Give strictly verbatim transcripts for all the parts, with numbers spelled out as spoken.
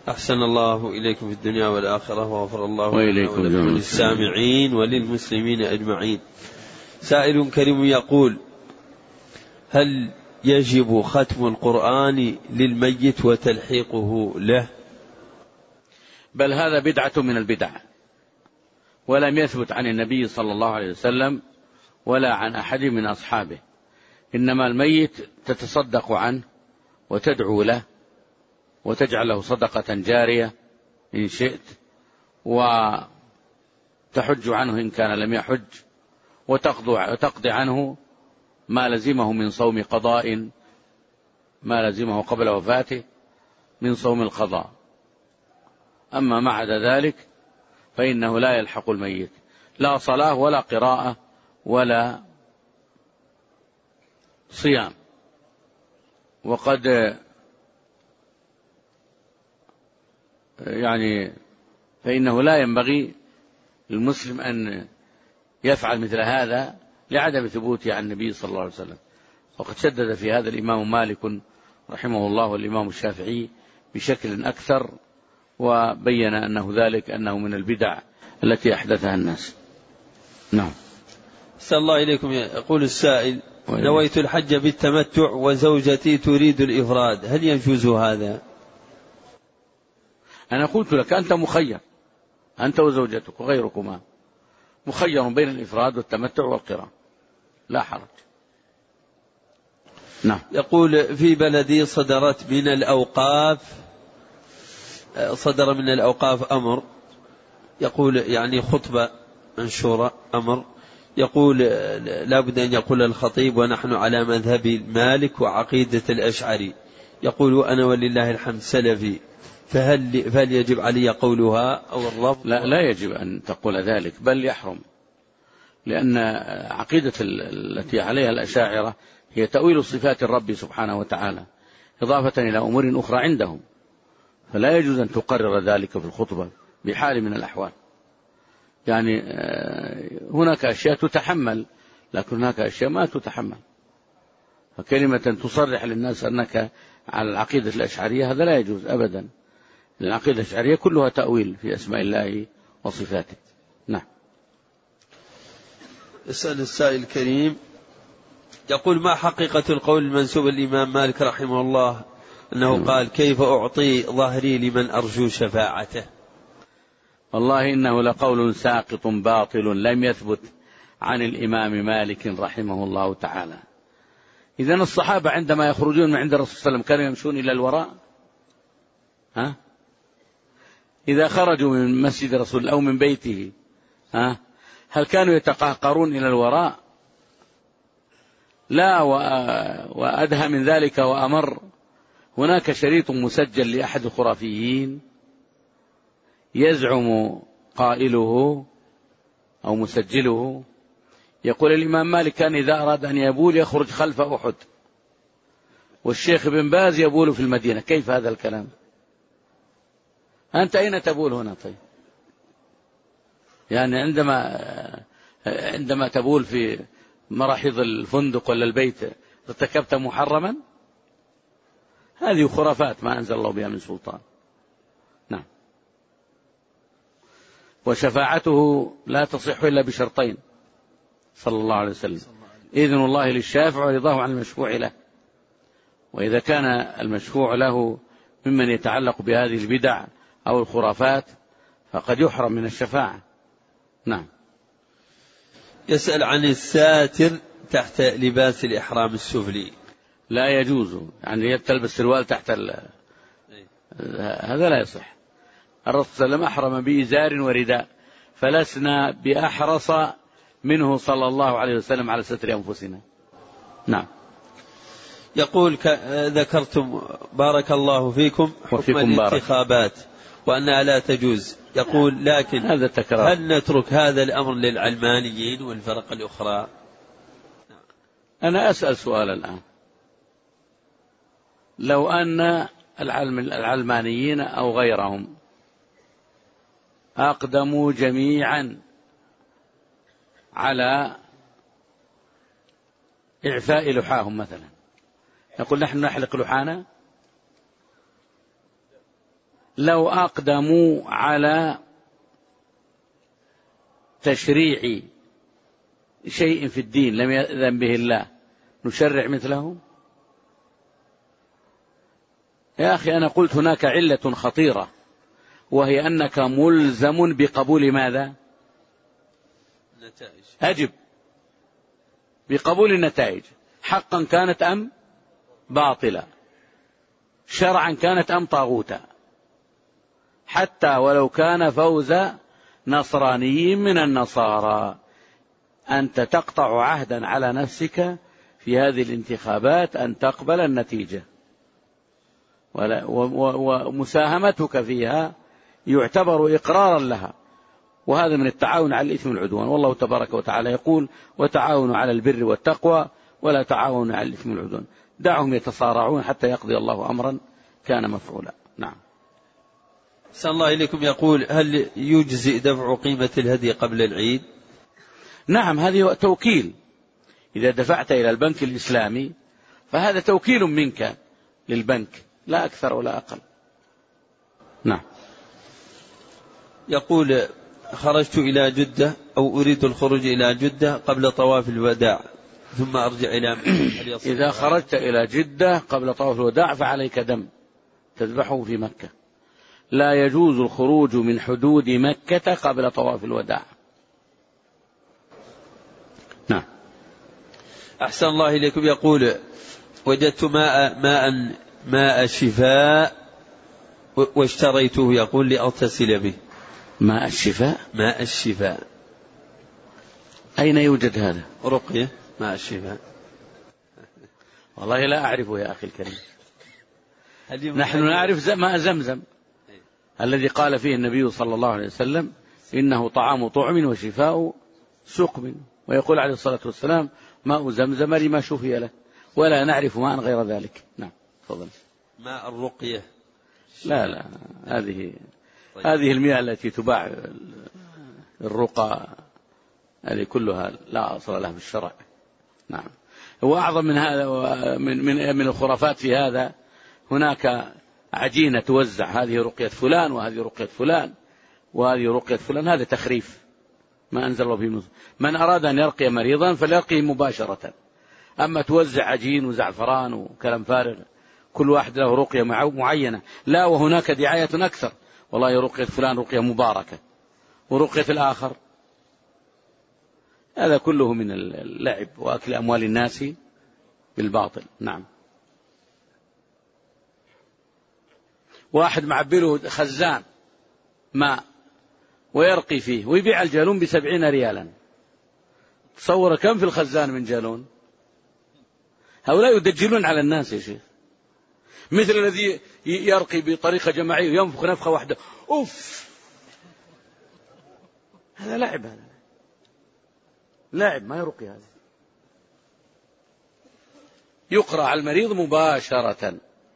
أحسن الله إليكم في الدنيا والآخرة وغفر الله وإليكم للسامعين وللمسلمين أجمعين. سائل كريم يقول: هل يجب ختم القرآن للميت وتلحيقه له؟ بل هذا بدعة من البدع، ولم يثبت عن النبي صلى الله عليه وسلم ولا عن أحد من أصحابه. إنما الميت تتصدق عنه وتدعو له وتجعل له صدقة جارية إن شئت، وتحج عنه إن كان لم يحج، وتقضي عنه ما لزمه من صوم قضاء، ما لزمه قبل وفاته من صوم القضاء. أما ما عدا ذلك فإنه لا يلحق الميت لا صلاة ولا قراءة ولا صيام. وقد يعني فإنه لا ينبغي للمسلم أن يفعل مثل هذا لعدم ثبوته عن النبي صلى الله عليه وسلم. وقد شدد في هذا الإمام مالك رحمه الله والإمام الشافعي بشكل أكثر، وبين أنه ذلك أنه من البدع التي أحدثها الناس. نعم. صلى الله إليكم. يقول السائل: نويت الحج بالتمتع وزوجتي تريد الإفراد، هل يجوز هذا؟ أنا قلت لك أنت مخير، أنت وزوجتك وغيركما مخير بين الإفراد والتمتع والقراءة، لا حرج. نعم. يقول: في بلدي صدرت من الأوقاف صدر من الأوقاف أمر، يقول يعني خطبة منشورة أمر، يقول لا بد أن يقول الخطيب ونحن على مذهب مالك وعقيدة الأشعري، يقول أنا ولله الحمد سلفي، فهل, فهل يجب علي قولها أو الرفض؟ لا, لا يجب أن تقول ذلك، بل يحرم، لأن عقيدة التي عليها الأشاعرة هي تأويل صفات الرب سبحانه وتعالى إضافة إلى أمور أخرى عندهم، فلا يجوز أن تقرر ذلك في الخطبة بحال من الأحوال. يعني هناك أشياء تتحمل، لكن هناك أشياء ما تتحمل. فكلمة تصرح للناس أنك على العقيدة الأشعرية هذا لا يجوز أبدا. العقيدة الأشعرية كلها تأويل في أسماء الله وصفاته. نعم. اسأل السائل الكريم يقول: ما حقيقة القول المنسوب الإمام مالك رحمه الله أنه قال: كيف أعطي ظهري لمن أرجو شفاعته؟ والله إنه لقول ساقط باطل لم يثبت عن الإمام مالك رحمه الله تعالى. إذن الصحابة عندما يخرجون من عند الرسول صلى الله عليه وسلم كانوا يمشون إلى الوراء؟ ها؟ إذا خرجوا من مسجد الرسول أو من بيته ها؟ هل كانوا يتقهقرون إلى الوراء؟ لا، وأدهى من ذلك وأمر. هناك شريط مسجل لأحد الخرافيين يزعم قائله أو مسجله يقول: الإمام مالك كان إذا أراد أن يبول يخرج خلف أحد، والشيخ ابن باز يبول في المدينة. كيف هذا الكلام؟ أنت أين تبول هنا؟ طيب يعني عندما عندما تبول في مراحيض الفندق ولا البيت ارتكبت محرما؟ هذه خرافات ما أنزل الله بها من سلطان. نعم. وشفاعته لا تصح إلا بشرطين صلى الله عليه وسلم: إذن الله للشافع ورضاه عن المشفوع له. وإذا كان المشفوع له ممن يتعلق بهذه البدع أو الخرافات فقد يحرم من الشفاعة. نعم. يسأل عن الساتر تحت لباس الإحرام السفلي. لا يجوز، يعني تلبس سروال تحت ال... هذا لا يصح. الرسول صلى الله عليه وسلم أحرم بإزار ورداء، فلسنا بأحرص منه صلى الله عليه وسلم على ستر أنفسنا. نعم. يقول: ذكرتم بارك الله فيكم حكم الانتخابات وأنها لا تجوز، يقول لكن هذا تكرار. هل نترك هذا الأمر للعلمانيين والفرق الأخرى؟ أنا أسأل سؤال الآن: لو أن العلمانيين أو غيرهم أقدموا جميعا على إعفاء لحاهم مثلا، نقول نحن نحلق لحانا؟ لو أقدموا على تشريع شيء في الدين لم يأذن به الله نشرع مثله؟ يا أخي أنا قلت هناك علة خطيرة، وهي أنك ملزم بقبول ماذا؟ نتائج. أجب. بقبول النتائج، حقا كانت أم باطلة، شرعا كانت أم طاغوتا، حتى ولو كان فوز نصراني من النصارى. أنت تقطع عهدا على نفسك في هذه الانتخابات أن تقبل النتيجة، ومساهمتك فيها يعتبر إقرارا لها، وهذا من التعاون على الإثم والعدوان. والله تبارك وتعالى يقول: وتعاونوا على البر والتقوى ولا تعاونوا على الإثم والعدوان. دعهم يتصارعون حتى يقضي الله أمرا كان مفعولا. نعم. أحسن الله إليكم. يقول: هل يجزئ دفع قيمة الهدي قبل العيد؟ نعم، هذه توكيل. إذا دفعت إلى البنك الإسلامي فهذا توكيل منك للبنك، لا أكثر ولا أقل. نعم. يقول: خرجت إلى جدة أو أريد الخروج إلى جدة قبل طواف الوداع ثم أرجع إلى مكة. إذا خرجت إلى جدة قبل طواف الوداع فعليك دم تذبحه في مكة. لا يجوز الخروج من حدود مكة قبل طواف الوداع. نعم. أحسن الله إليكم. يقول: وجدت ماء ماء ماء شفاء واشتريته، يقول لأغتسل به. ماء الشفاء؟ ماء الشفاء أين يوجد هذا؟ رقية ماء الشفاء. والله لا أعرفه يا أخي الكريم. نحن نعرف ماء زمزم الذي قال فيه النبي صلى الله عليه وسلم: إنه طعام طعم وشفاء سقم، ويقول عليه الصلاة والسلام: ماء زمزم لما شفي له. ولا نعرف ماء غير ذلك. نعم. تفضل. ماء الرقية. لا لا، هذه طيب. هذه المياه التي تباع الرقى هذه كلها لا أصل لها في الشرع. نعم. وأعظم من هذا من من من الخرافات في هذا، هناك عجينة توزع: هذه رقية فلان وهذه رقية فلان وهذه رقية فلان. هذا تخريف ما أنزل الله به. من أراد أن يرقي مريضا فليرقيه مباشرة. أما توزع عجين وزعفران وكلام فارغ، كل واحد له رقية معينة. لا، وهناك دعاية أكثر: والله رقية فلان رقية مباركة، ورقية الآخر. هذا كله من اللعب وأكل أموال الناس بالباطل. نعم. واحد معبله خزان ماء ويرقي فيه ويبيع الجالون بسبعين ريالا. تصور كم في الخزان من جالون؟ هؤلاء يدجلون على الناس يا شيخ. مثل الذي يرقي بطريقة جماعية وينفخ نفخة واحدة، أوف، هذا لعب، هذا لعب، ما يرقي. هذا يقرأ على المريض مباشرة.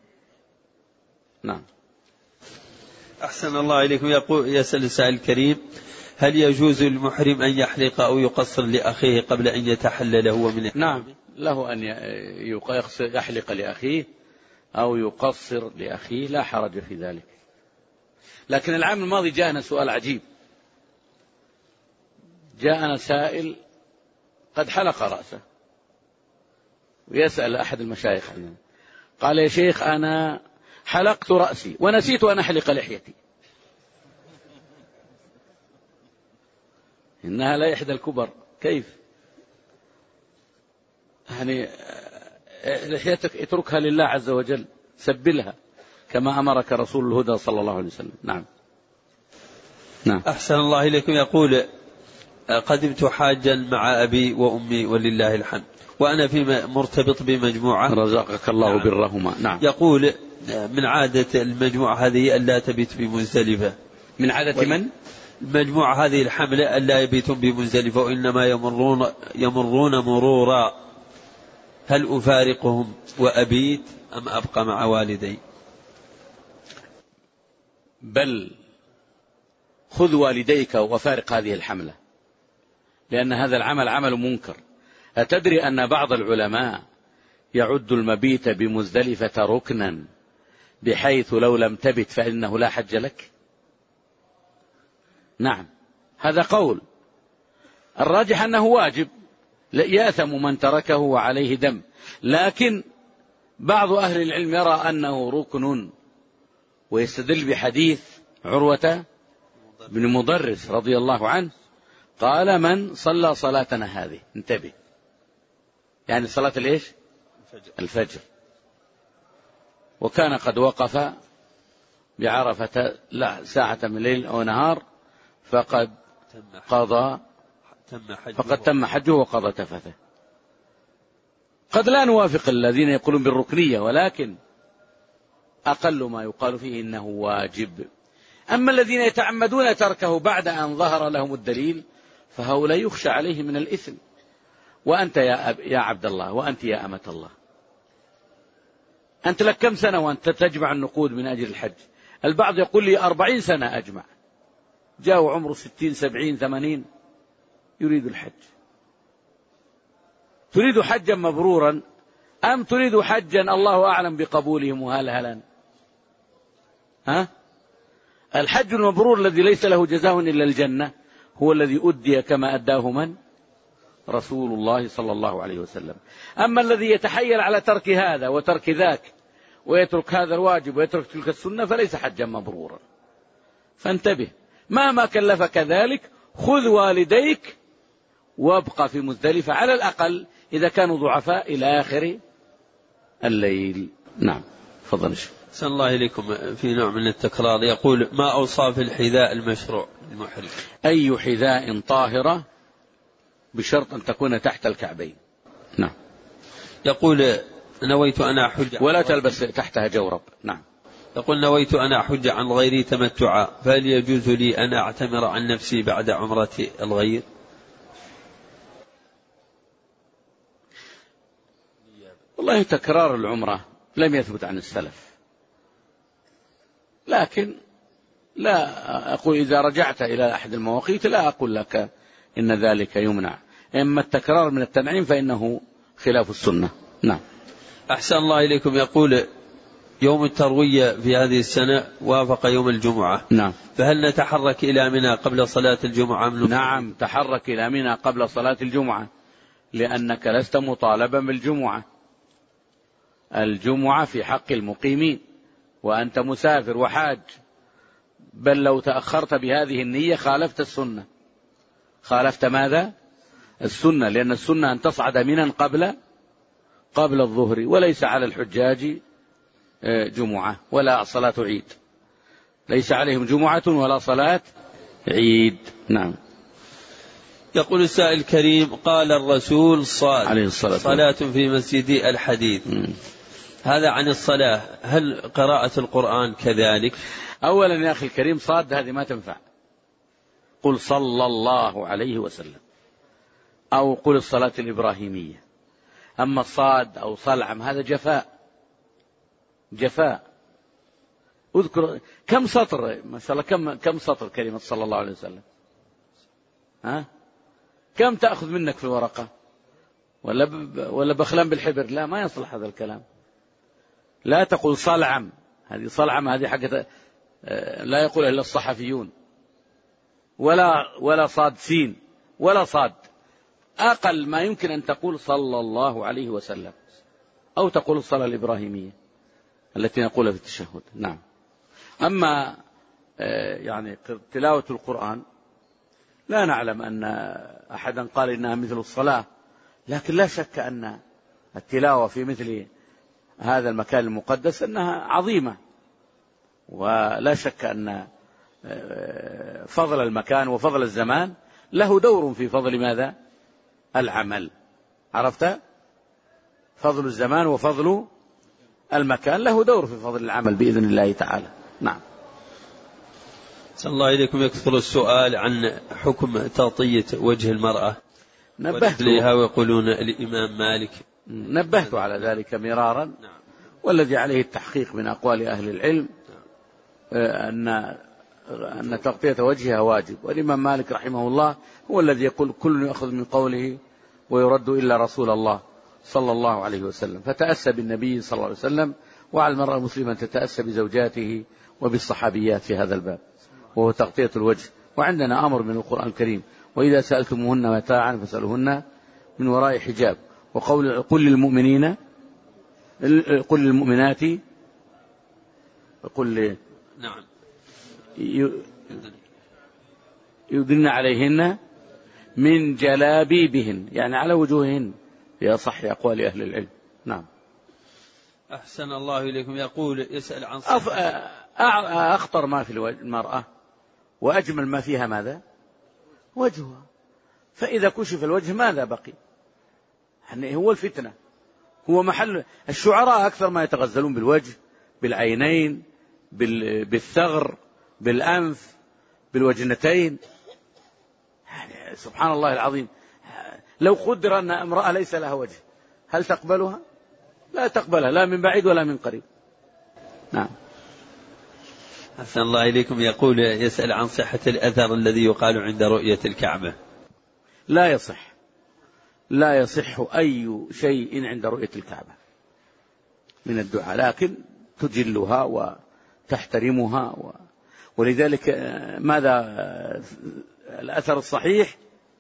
نعم. أحسن الله إليكم. يقول: يسأل السائل الكريم: هل يجوز للمحرم أن يحلق أو يقصر لأخيه قبل أن يتحلل هو من؟ نعم، له أن يحلق لأخيه أو يقصر لأخيه، لا حرج في ذلك. لكن العام الماضي جاءنا سؤال عجيب. جاءنا سائل قد حلق رأسه ويسأل أحد المشايخ عنه، قال: يا شيخ أنا حلقت رأسي ونسيت أن أحلق لحيتي. إنها لا إحدى الكبر. كيف يعني لحيتك اتركها لله عز وجل، سبلها كما أمرك رسول الهدى صلى الله عليه وسلم. نعم. نعم. أحسن الله إليكم. يقول: قدمت حاجا مع أبي وأمي ولله الحمد، وأنا في مرتبط بمجموعة رزقك الله نعم. برهما. نعم. يقول: من عادة المجموعة هذه ألا تبيت بمزدلفة. من عادة من؟ المجموعة هذه الحملة ألا يبيتون بمزدلفة وإنما يمرون يمرون مرورا. هل أفارقهم وأبيت أم أبقى مع والدي؟ بل خذ والديك وفارق هذه الحملة، لأن هذا العمل عمل منكر. أتدري أن بعض العلماء يعد المبيت بمزدلفة ركنا بحيث لو لم تبت فإنه لا حج لك؟ نعم، هذا قول. الراجح أنه واجب، يأثم من تركه وعليه دم، لكن بعض أهل العلم يرى أنه ركن، ويستدل بحديث عروة بن مضرس رضي الله عنه قال: من صلى صلاتنا هذه، انتبه، يعني صلاة الإيش؟ الفجر، وكان قد وقف بعرفة لا ساعة من ليل أو نهار فقد قضى فقد تم حجه وقضى تفثه. قد لا نوافق الذين يقولون بالركنية، ولكن أقل ما يقال فيه إنه واجب. أما الذين يتعمدون تركه بعد أن ظهر لهم الدليل فهؤلاء يخشى عليه من الإثم. وأنت يا, أب يا عبد الله، وأنت يا أمة الله، أنت لك كم سنة وأنت تجمع النقود من أجل الحج؟ البعض يقول لي أربعين سنة أجمع، جاء عمره ستين سبعين ثمانين يريد الحج. تريد حجا مبرورا أم تريد حجا الله أعلم بقبوله مهلهلا؟ ها؟ الحج المبرور الذي ليس له جزاء إلا الجنة هو الذي أدي كما أداه من؟ رسول الله صلى الله عليه وسلم. أما الذي يتحيل على ترك هذا وترك ذاك ويترك هذا الواجب ويترك تلك السنة فليس حجا مبرورا. فانتبه، مهما كلفك ذلك خذ والديك وابقى في مزدلفة على الأقل إذا كانوا ضعفاء إلى آخر الليل. نعم، تفضل. أحسن الله إليكم. في نوع من التكرار يقول: ما أوصاف الحذاء المشروع المحرم؟ أي حذاء طاهرة بشرط أن تكون تحت الكعبين. نعم. يقول: نويت أنا أحج ولا تلبس تحتها جورب. نعم. يقول: نويت أنا أحج عن غيري تمتعا، فهل يجوز لي أن أعتمر عن نفسي بعد عمرة الغير؟ والله تكرار العمرة لم يثبت عن السلف، لكن لا أقول إذا رجعت إلى أحد المواقيت لا أقول لك إن ذلك يمنع. إما التكرار من التنعيم فإنه خلاف السنة. نعم. أحسن الله إليكم. يقول: يوم التروية في هذه السنة وافق يوم الجمعة. نعم. فهل نتحرك إلى منى قبل صلاة الجمعة؟ نعم، تحرك إلى منى قبل صلاة الجمعة، لأنك لست مطالبا بالجمعة. الجمعة في حق المقيمين وأنت مسافر وحاج، بل لو تأخرت بهذه النية خالفت السنة. خالفت ماذا؟ السنة، لأن السنة أن تصعد منى قبل قبل الظهر، وليس على الحجاج جمعة ولا صلاة عيد، ليس عليهم جمعة ولا صلاة عيد. نعم. يقول السائل الكريم: قال الرسول صاد عليه الصلاة صلاة في مسجد الحديد. م. هذا عن الصلاة، هل قراءة القرآن كذلك؟ أولا يا أخي الكريم، صاد هذه ما تنفع. قل صلى الله عليه وسلم، أو قل الصلاة الإبراهيمية. أما الصاد أو صلعم هذا جفاء جفاء. اذكر كم سطر ما شاء الله، كم كم سطر كلمة صلى الله عليه وسلم؟ ها؟ كم تأخذ منك في الورقة؟ ولا ب... ولا بخلان بالحبر؟ لا، ما يصلح هذا الكلام. لا تقول صلعم، هذه صلعم هذه حاجة لا يقولها إلا الصحفيون. ولا ولا صاد سين ولا صاد. أقل ما يمكن أن تقول صلى الله عليه وسلم، أو تقول الصلاة الإبراهيمية التي نقولها في التشهد. نعم. أما يعني تلاوة القرآن لا نعلم أن أحدا قال إنها مثل الصلاة، لكن لا شك أن التلاوة في مثل هذا المكان المقدس أنها عظيمة، ولا شك أن فضل المكان وفضل الزمان له دور في فضل ماذا؟ العمل. عرفت؟ فضل الزمان وفضل المكان له دور في فضل العمل بإذن الله تعالى. نعم. صلى الله إليكم. يكثر السؤال عن حكم تغطية وجه المرأة ورجليها، ويقولون الإمام مالك. نبهت على ذلك مرارا. نعم. والذي عليه التحقيق من أقوال أهل العلم أن أن تغطية وجهها واجب، والإمام مالك رحمه الله هو الذي يقول كل يأخذ من قوله ويرد إلا رسول الله صلى الله عليه وسلم، فتأسى بالنبي صلى الله عليه وسلم وعلى المرأة المسلمة أن تتأسى بزوجاته وبالصحابيات في هذا الباب، وهو تغطية الوجه. وعندنا أمر من القرآن الكريم: وإذا سألتموهن متاعا فاسألوهن من وراء حجاب. وقول قل للمؤمنين قل للمؤمنات قل نعم يدن عليهن من جلابيبهن، يعني على وجوههن، في أصح أقوال أهل العلم. نعم. أحسن الله إليكم. يقول يسأل عن أف... أخطر ما في المرأة وأجمل ما فيها ماذا؟ وجهها. فإذا كشف الوجه ماذا بقي؟ يعني هو الفتنة، هو محل الشعراء أكثر ما يتغزلون بالوجه، بالعينين، بال... بالثغر، بالأنف، بالوجنتين. يعني سبحان الله العظيم، لو قدر أن امرأة ليس لها وجه هل تقبلها؟ لا تقبلها، لا من بعيد ولا من قريب. نعم. أحسن الله إليكم. يقول يسأل عن صحة الأثر الذي يقال عند رؤية الكعبة. لا يصح، لا يصح أي شيء عند رؤية الكعبة من الدعاء، لكن تجلها وتحترمها و... ولذلك ماذا الأثر الصحيح: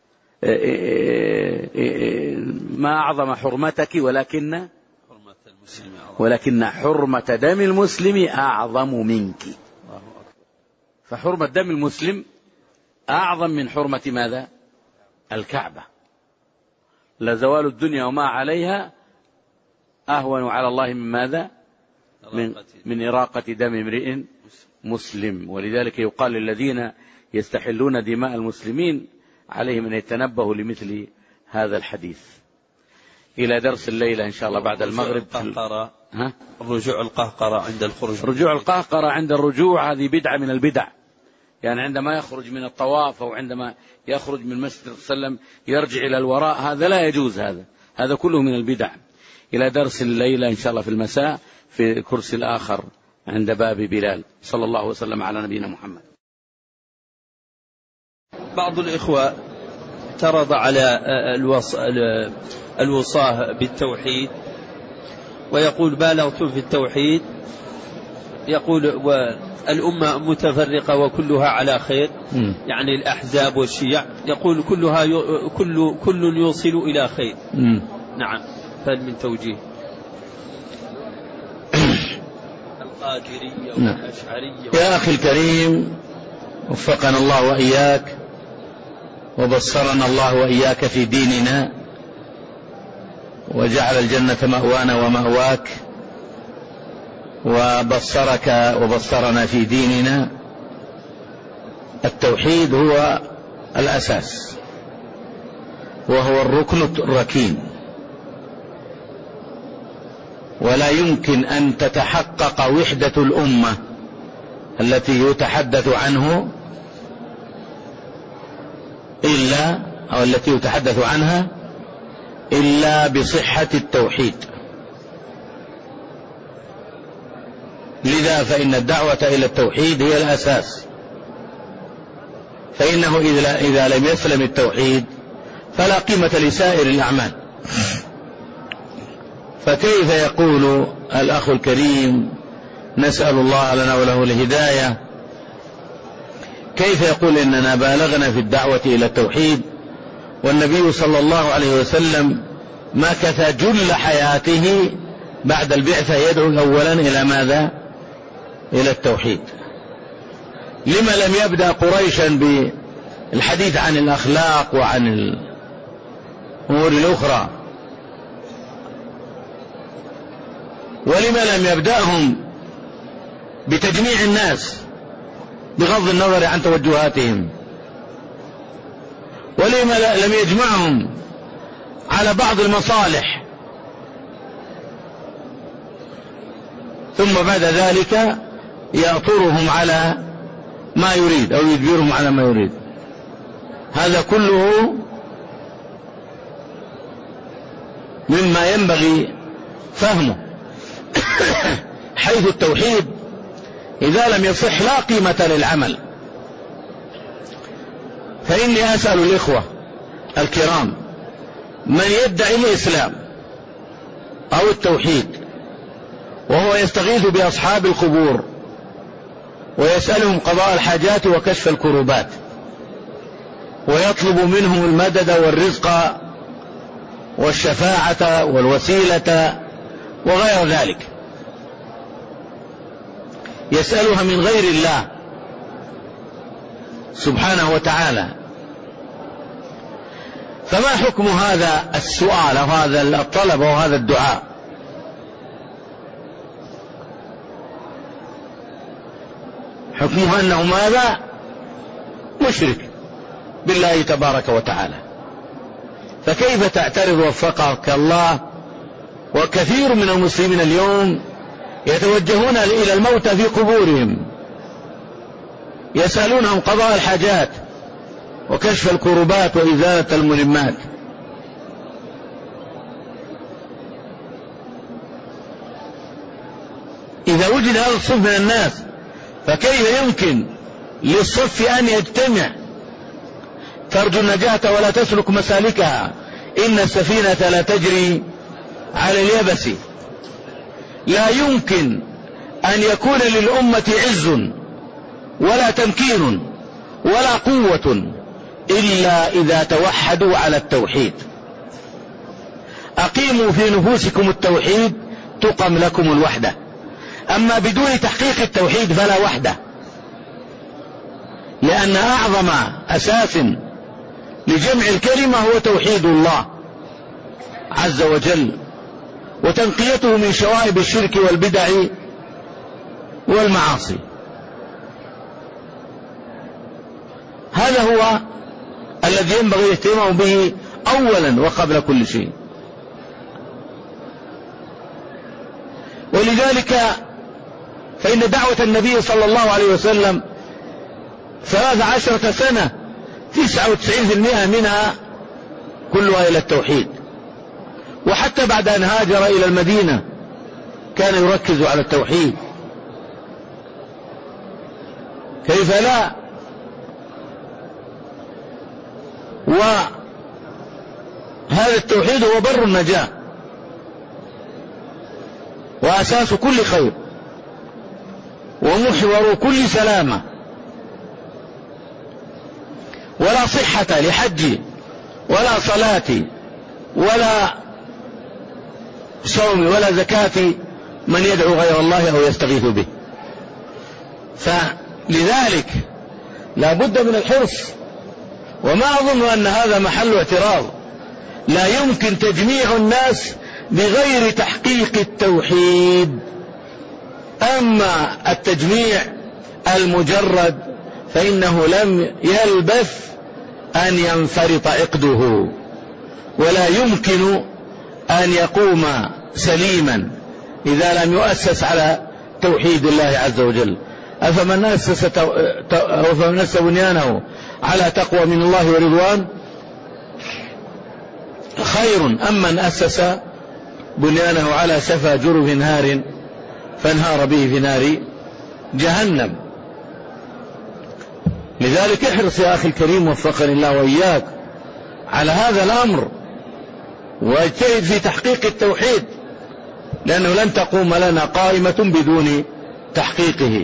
ما أعظم حرمتك ولكن ولكن حرمة دم المسلم أعظم منك. فحرمة دم المسلم أعظم من حرمة ماذا؟ الكعبة. لزوال الدنيا وما عليها أهون على الله من ماذا؟ من, من إراقة دم امرئ مسلم. ولذلك يقال للذين يستحلون دماء المسلمين عليهم أن يتنبهوا لمثل هذا الحديث. إلى درس الليلة إن شاء الله بعد المغرب. القهقرة. ها؟ الرجوع القهقرة عند الخروج. رجوع القهقرة عند الرجوع هذه بدعة من البدع، يعني عندما يخرج من الطواف أو عندما يخرج من المسجد صلى الله عليه وسلم يرجع إلى الوراء، هذا لا يجوز، هذا هذا كله من البدع. إلى درس الليلة إن شاء الله في المساء في الكرسي الآخر عند باب بلال. صلى الله وسلم على نبينا محمد. بعض الإخوة اعترض على الوصاة بالتوحيد ويقول بالغت في التوحيد، يقول والأمة متفرقة وكلها على خير، م. يعني الأحزاب والشيع يقول كلها ي... كل كل يوصل إلى خير. م. نعم، فهل من توجيه؟ القادرية والأشعرية. يا أخي الكريم، وفقنا الله وإياك وبصرنا الله وإياك في ديننا وجعل الجنة مأوانا ومأواك، وبصرك وبصرنا في ديننا. التوحيد هو الأساس وهو الركن الركين، ولا يمكن أن تتحقق وحدة الأمة التي يتحدث عنه إلا أو التي يتحدث عنها إلا بصحة التوحيد. لذا فإن الدعوة إلى التوحيد هي الأساس، فإنه إذا لم يسلم التوحيد فلا قيمة لسائر الأعمال. فكيف يقول الأخ الكريم نسأل الله لنا وله الهداية، كيف يقول إننا بالغنا في الدعوة إلى التوحيد والنبي صلى الله عليه وسلم مكث جل حياته بعد البعثة يدعو أولا إلى ماذا؟ إلى التوحيد. لما لم يبدأ قريشا بالحديث عن الأخلاق وعن الأمور الأخرى؟ ولما لم يبدأهم بتجميع الناس بغض النظر عن توجهاتهم؟ ولما لم يجمعهم على بعض المصالح ثم بعد ذلك يأطرهم على ما يريد أو يجبرهم على ما يريد؟ هذا كله مما ينبغي فهمه، حيث التوحيد إذا لم يصح لا قيمة للعمل. فإني أسأل الإخوة الكرام من يدعي الإسلام أو التوحيد وهو يستغيث بأصحاب القبور ويسألهم قضاء الحاجات وكشف الكروبات، ويطلب منهم المدد والرزق والشفاعة والوسيلة وغير ذلك، يسألها من غير الله سبحانه وتعالى. فما حكم هذا السؤال أو هذا الطلب أو هذا الدعاء؟ حكمه أنه ماذا؟ مشرك بالله تبارك وتعالى. فكيف تعترض وفقك الله؟ وكثير من المسلمين اليوم يتوجهون إلى الموتى في قبورهم، يسألونهم قضاء الحاجات وكشف الكربات وإزالة الملمات. إذا وجد هذا الصف من الناس فكيف يمكن للصف أن يجتمع؟ ترجو النجاة ولا تسلك مسالكها، إن السفينة لا تجري على اليبس. لا يمكن أن يكون للأمة عز ولا تمكين ولا قوة إلا إذا توحدوا على التوحيد. أقيموا في نفوسكم التوحيد تقم لكم الوحدة، أما بدون تحقيق التوحيد فلا وحدة، لأن أعظم أساس لجمع الكلمة هو توحيد الله عز وجل وتنقيته من شوائب الشرك والبدع والمعاصي. هذا هو الذي ينبغي الاهتمام به أولا وقبل كل شيء. ولذلك فإن دعوة النبي صلى الله عليه وسلم ثلاث عشرة سنة تسعة وتسعين بالمئة منها كلها إلى التوحيد، وحتى بعد أن هاجر إلى المدينة كان يركز على التوحيد. كيف لا؟ وهذا التوحيد هو بر النجاة وأساس كل خير ومحور كل سلامة. ولا صحة لحج ولا صلاة ولا صوم ولا زكاة من يدعو غير الله أو يستغيث به. فلذلك لا بد من الحرص، وما أظن أن هذا محل اعتراض. لا يمكن تجميع الناس بغير تحقيق التوحيد. أما التجميع المجرد فإنه لم يلبث أن ينفرط عقده، ولا يمكن أن يقوم سليما إذا لم يؤسس على توحيد الله عز وجل. أفمن أسس, تو... أفمن أسس بنيانه على تقوى من الله ورضوان خير أم من أسس بنيانه على شفا جرف نهار فانهار به في نار جهنم. لذلك احرص يا أخي الكريم وفقني الله وإياك على هذا الأمر، واجتهد في تحقيق التوحيد، لأنه لن تقوم لنا قائمة بدون تحقيقه.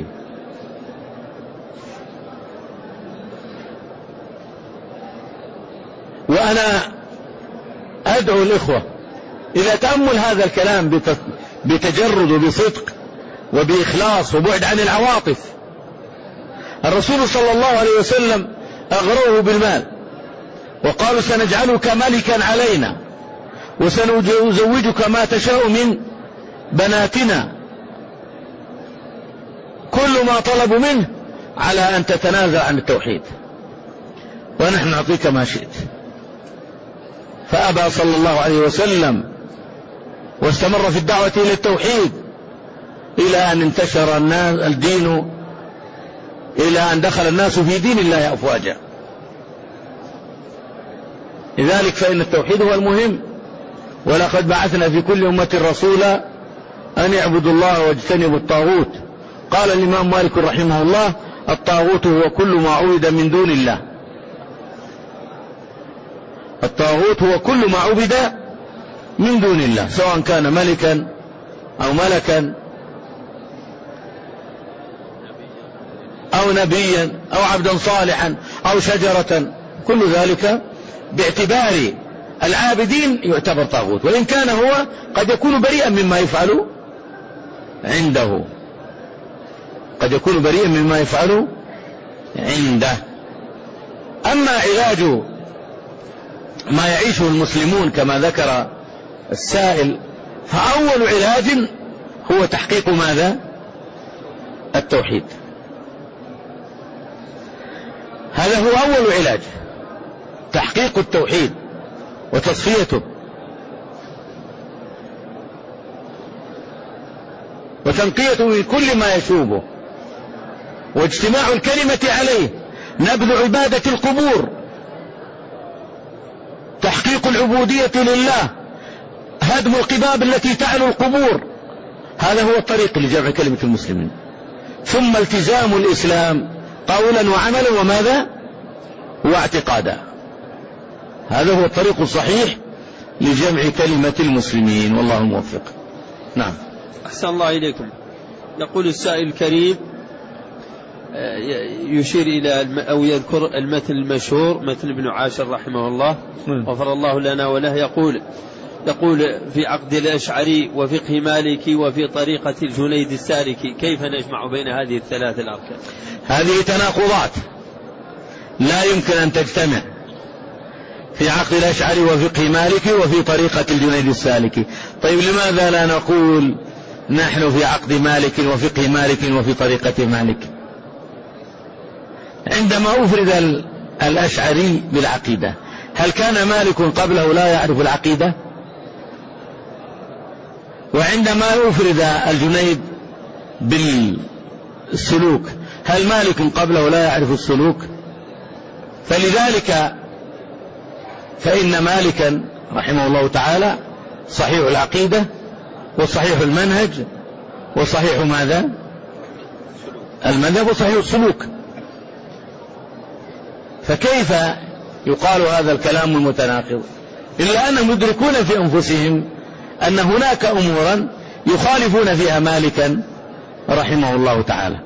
وأنا أدعو الإخوة إلى تأمل هذا الكلام بتجرد وبصدق وبإخلاص وبعد عن العواطف. الرسول صلى الله عليه وسلم أغروه بالمال وقالوا سنجعلك ملكا علينا وسنزوجك ما تشاء من بناتنا، كل ما طلبوا منه على أن تتنازل عن التوحيد ونحن نعطيك ما شئت. فأبى صلى الله عليه وسلم واستمر في الدعوة إلى التوحيد إلى أن انتشر الناس الدين، إلى أن دخل الناس في دين الله أفواجا. لذلك فإن التوحيد هو المهم، ولقد بعثنا في كل أمة رسولا أن يعبدوا الله واجتنبوا الطاغوت. قال الإمام مالك رحمه الله الطاغوت هو كل ما عبد من دون الله. الطاغوت هو كل ما عبد من دون الله، سواء كان ملكا أو ملكا أو نبيا أو عبدا صالحا أو شجرة، كل ذلك باعتبار العابدين يعتبر طاغوت، وإن كان هو قد يكون بريئا مما يفعل عنده، قد يكون بريئا مما يفعل عنده. أما علاج ما يعيشه المسلمون كما ذكر السائل، فأول علاج هو تحقيق ماذا؟ التوحيد. هذا هو أول علاج، تحقيق التوحيد وتصفيته وتنقيته من كل ما يشوبه واجتماع الكلمة عليه، نبذ عبادة القبور، تحقيق العبودية لله، هدم القباب التي تعلو القبور. هذا هو الطريق لجمع كلمة المسلمين. ثم التزام الإسلام قولا وعملا وماذا؟ واعتقادا. هذا هو الطريق الصحيح لجمع كلمة المسلمين، والله موفق. نعم. أحسن الله إليكم. يقول السائل الكريم، يشير إلى أو يذكر المثل المشهور مثل ابن عاشر رحمه الله غفر الله لنا وله، يقول يقول في عقد الأشعري وفقه مالكي وفي طريقة الجنيد السالكي، كيف نجمع بين هذه الثلاث الأركان؟ هذه تناقضات لا يمكن أن تجتمع، في عقد الأشعري وفقه مالكي وفي طريقة الجنيد السالكي. طيب لماذا لا نقول نحن في عقد مالك وفقه مالك وفي طريقة مالك؟ عندما أفرد الأشعري بالعقيدة، هل كان مالك قبله لا يعرف العقيدة؟ وعندما أفرد الجنيد بالسلوك، هل مالك قبله لا يعرف السلوك؟ فلذلك فإن مالكا رحمه الله تعالى صحيح العقيدة وصحيح المنهج وصحيح ماذا؟ المذهب وصحيح السلوك. فكيف يقال هذا الكلام المتناقض؟ إلا أنهم يدركون في أنفسهم أن هناك أمورا يخالفون فيها مالكا رحمه الله تعالى.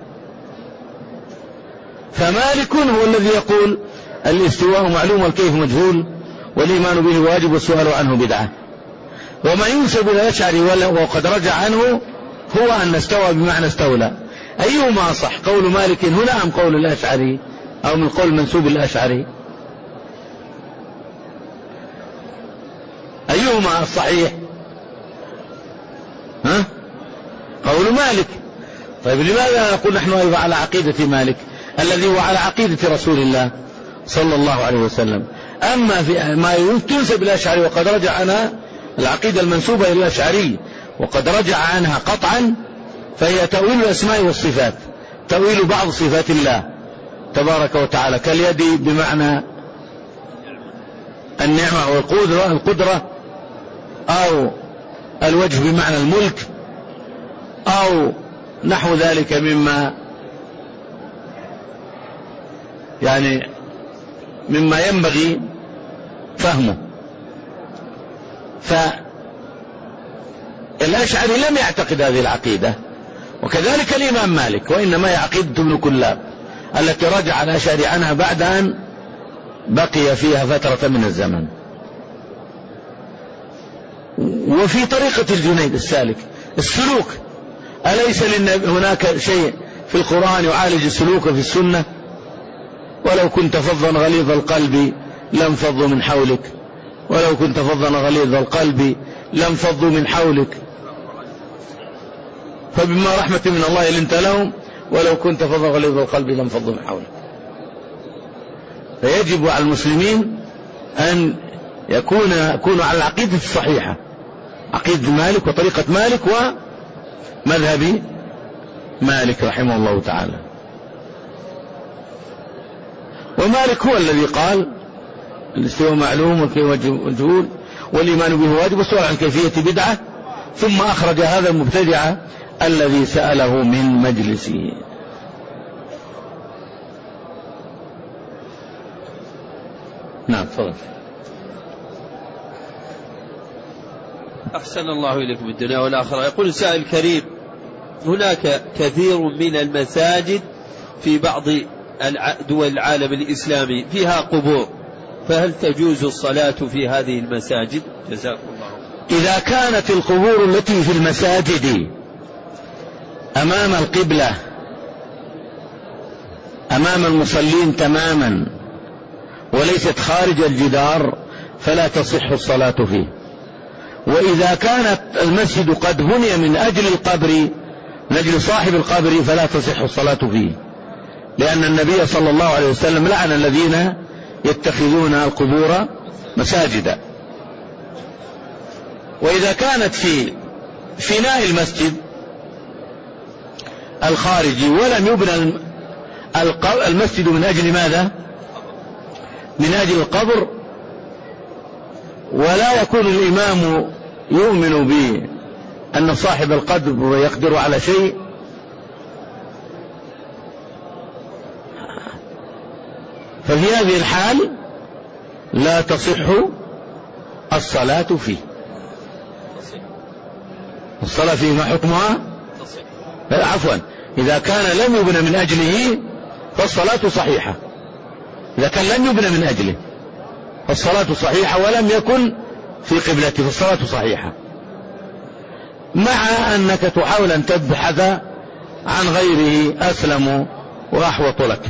فمالك هو الذي يقول الاستواء معلوم والكيف مجهول والإيمان به واجب والسؤال عنه بدعة. وما ينسب إلى الأشعري وقد رجع عنه هو أن استوى بمعنى استولى. أيهما صح، قول مالك هنا أم قول الأشعري أو من قول منسوب الأشعري؟ أيهما الصحيح؟ ها؟ قول مالك. طيب لماذا نقول نحن أيضا على عقيدة مالك الذي هو على عقيدة رسول الله صلى الله عليه وسلم؟ أما في ما تنسب الأشعري وقد رجع عنها، العقيدة المنسوبة إلى الأشعري وقد رجع عنها قطعا، فهي تأويل الأسماء والصفات، تأويل بعض صفات الله تبارك وتعالى، كاليد بمعنى النعمة والقدرة القدرة، أو الوجه بمعنى الملك، أو نحو ذلك مما يعني مما ينبغي فهمه. فالأشعري لم يعتقد هذه العقيدة، وكذلك الإمام مالك، وإنما هي عقيدة ابن كلاب التي رجع الأشعري عنها بعد أن بقي فيها فترة من الزمن. وفي طريقة الجنيد السالك السلوك، أليس هناك شيء في القرآن يعالج السلوك في السنة؟ ولو كنت فظا غليظ القلب لانفضوا من حولك، ولو كنت فظا غليظ القلب لانفضوا من حولك، فبما رحمة من الله لنت لهم، ولو كنت فظا غليظ القلب لانفضوا من حولك. فيجب على المسلمين أن يكون يكونوا على العقيدة الصحيحة، عقيدة مالك وطريقة مالك ومذهب مالك رحمه الله تعالى. ومالك هو الذي قال الاستواء معلوم والكيف مجهول والإيمان به واجب والسؤال عن كيفية بدعة، ثم أخرج هذا المبتدع الذي سأله من مجلسه. نعم تفضل. أحسن الله إليكم الدنيا والآخرة. يقول السائل الكريم: هناك كثير من المساجد في بعض دول العالم الإسلامي فيها قبور، فهل تجوز الصلاة في هذه المساجد؟ جزاكم الله. إذا كانت القبور التي في المساجد أمام القبلة أمام المصلين تماما وليست خارج الجدار فلا تصح الصلاة فيه. وإذا كانت المسجد قد بني من أجل القبر من أجل صاحب القبر فلا تصح الصلاة فيه، لأن النبي صلى الله عليه وسلم لعن الذين يتخذون القبور مساجدا. وإذا كانت في فناء المسجد الخارجي ولم يبنى المسجد من أجل ماذا؟ من أجل القبر، ولا يكون الإمام يؤمن بأن صاحب القبر يقدر على شيء، ففي هذه الحال لا تصح الصلاة فيه. الصلاة فيه ما حكمها؟ عفوا، إذا كان لم يبنى من أجله فالصلاة صحيحة. إذا كان لم يبنى من أجله فالصلاة صحيحة، ولم يكن في قبلته فالصلاة صحيحة، مع أنك تحاول أن تبحث عن غيره أسلم وأحوط لك.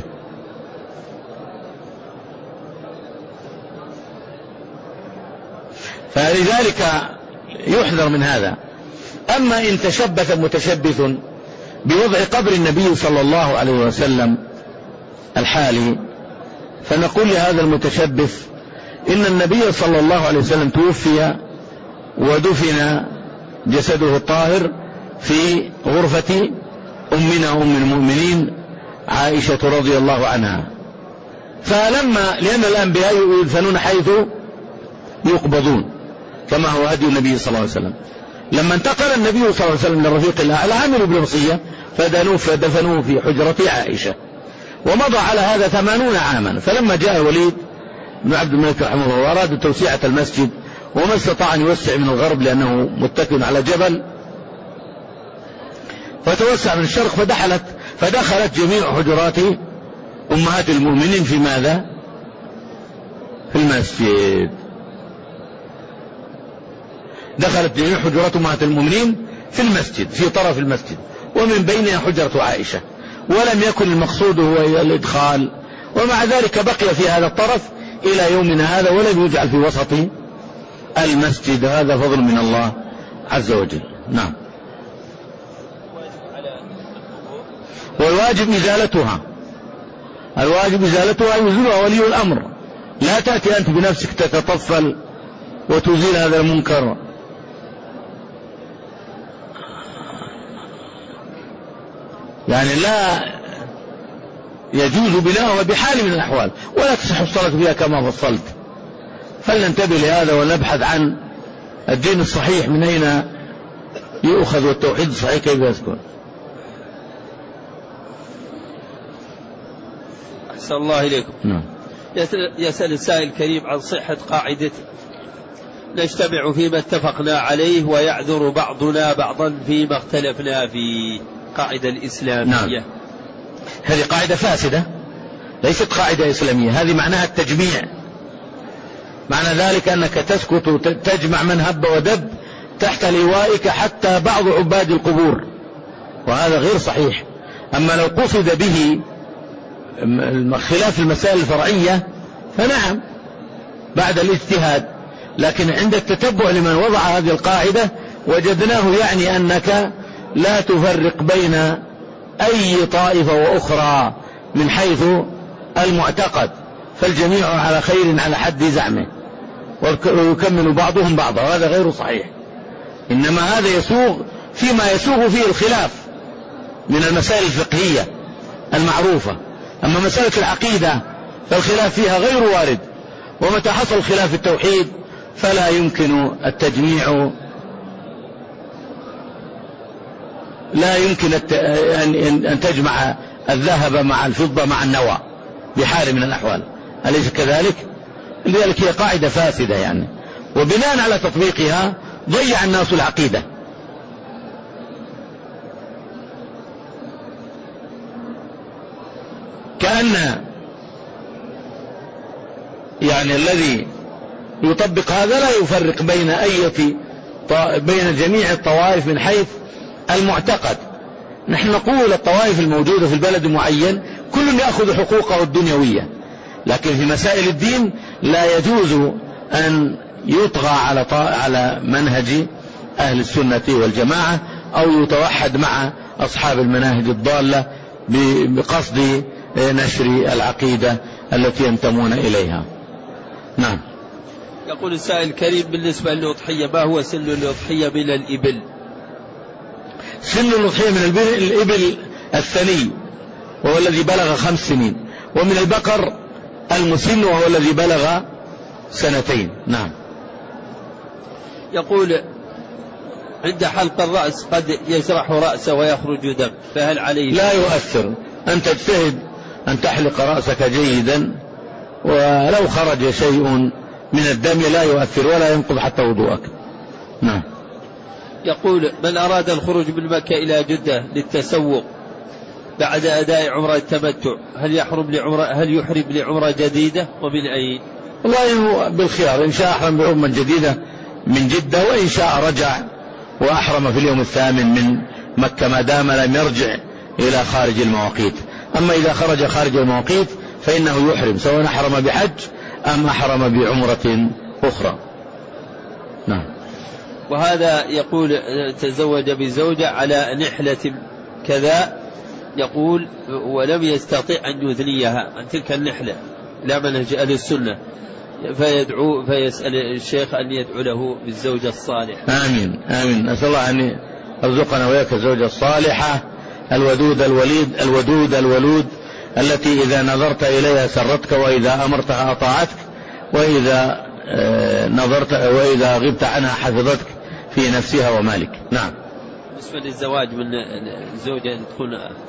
فلذلك يحذر من هذا. أما إن تشبث متشبث بوضع قبر النبي صلى الله عليه وسلم الحالي، فنقول لهذا المتشبث إن النبي صلى الله عليه وسلم توفي ودفن جسده الطاهر في غرفة أمنا أم المؤمنين عائشة رضي الله عنها. فلما لأن الأنبياء يدفنون حيث يقبضون كما هو هدي النبي صلى الله عليه وسلم، لما انتقل النبي صلى الله عليه وسلم للرفيق الأعلى عملوا بالوصية فدفنوه فدفنوه في حجرة عائشة، ومضى على هذا ثمانون عاما. فلما جاء الوليد بن عبد الملك رحمه الله وأراد توسيعة المسجد وما استطاع أن يوسع من الغرب لأنه متكئ على جبل، فتوسع من الشرق فدخلت فدخلت جميع حجرات أمهات المؤمنين في ماذا؟ في المسجد. دخلت جميع حجرات أمهات المؤمنين في المسجد في طرف المسجد، ومن بينها حجرة عائشة، ولم يكن المقصود هو الإدخال، ومع ذلك بقي في هذا الطرف إلى يومنا هذا ولم يجعل في وسط المسجد. هذا فضل من الله عز وجل. نعم. والواجب إزالتها، الواجب إزالتها يزيلها ولي الأمر، لا تأتي أنت بنفسك تتطفل وتزيل هذا المنكر. يعني لا يجوز بناؤها بحال من الأحوال، ولا تصح الصلاة فيها كما فصلت. فلننتبه لهذا ونبحث عن الدين الصحيح من أين يؤخذ، والتوحيد الصحيح كيف يسكن. أحسن الله إليكم. نعم. يسأل السائل الكريم عن صحة قاعدة نجتمع فيما اتفقنا عليه ويعذر بعضنا بعضا فيما اختلفنا فيه، قاعدة الإسلامية. نعم. هذه قاعدة فاسدة ليست قاعدة إسلامية، هذه معناها التجميع، معنى ذلك أنك تسكت وتجمع من هب ودب تحت لوائك حتى بعض عباد القبور، وهذا غير صحيح. أما لو قصد به خلاف المسائل الفرعية فنعم بعد الاجتهاد، لكن عند التتبع لمن وضع هذه القاعدة وجدناه يعني أنك لا تفرق بين أي طائفة وأخرى من حيث المعتقد، فالجميع على خير على حد زعمه ويكمل بعضهم بعضا، وهذا غير صحيح. إنما هذا يسوغ فيما يسوغ فيه الخلاف من المسائل الفقهية المعروفة. أما مسألة العقيدة فالخلاف فيها غير وارد، ومتى حصل خلاف التوحيد فلا يمكن التجميع، لا يمكن أن تجمع الذهب مع الفضة مع النوى بحال من الأحوال، أليس كذلك؟ لذلك هي قاعدة فاسدة يعني، وبناء على تطبيقها ضيع الناس العقيدة. كأن يعني الذي يطبق هذا لا يفرق بين أي بين جميع الطوائف من حيث المعتقد. نحن نقول الطوائف الموجودة في البلد معين كل يأخذ حقوقه الدنيوية، لكن في مسائل الدين لا يجوز أن يطغى على على منهج أهل السنة والجماعة أو يتوحد مع أصحاب المناهج الضالة بقصد نشر العقيدة التي ينتمون إليها. نعم. يقول السائل الكريم بالنسبة للأضحية، ما هو سن الأضحية من الإبل؟ سن الأضحية من الإبل الثني وهو الذي بلغ خمس سنين، ومن البقر المسن وهو الذي بلغ سنتين. نعم. يقول عند حلق الرأس قد يجرح رأسه ويخرج دم، فهل عليه؟ لا يؤثر، أن تجتهد أن تحلق رأسك جيدا، ولو خرج شيء من الدم لا يؤثر ولا ينقض حتى وضوءك. نعم. يقول من أراد الخروج من مكة إلى جدة للتسوق بعد أداء عمرة التمتع هل يحرم لعمرة هل يحرم لعمرة جديدة ومن أي؟ والله بالخيار، إن شاء أحرم بعمرة جديدة من جدة، وإن شاء رجع وأحرم في اليوم الثامن من مكة ما دام لم يرجع إلى خارج المواقيت. أما إذا خرج خارج المواقيت فإنه يحرم سواء أحرم بحج أم أحرم بعمرة أخرى. نعم. وهذا يقول تزوج بزوجة على نحلة كذا، يقول ولم يستطيع أن يثنيها عن تلك النحلة لا منهج أهل السنة، فيدعو فيسأل الشيخ أن يدعو له بالزوجة الصالحة. آمين آمين. أسأل الله أن يرزقنا وياك الزوجة الصالحة الودود الوليد الودود الولود التي إذا نظرت إليها سرتك، وإذا أمرتها أطاعتك، وإذا نظرت وإذا غبت عنها حفظتك في نفسها ومالك. نعم. بالنسبة للزواج من زوجة تكون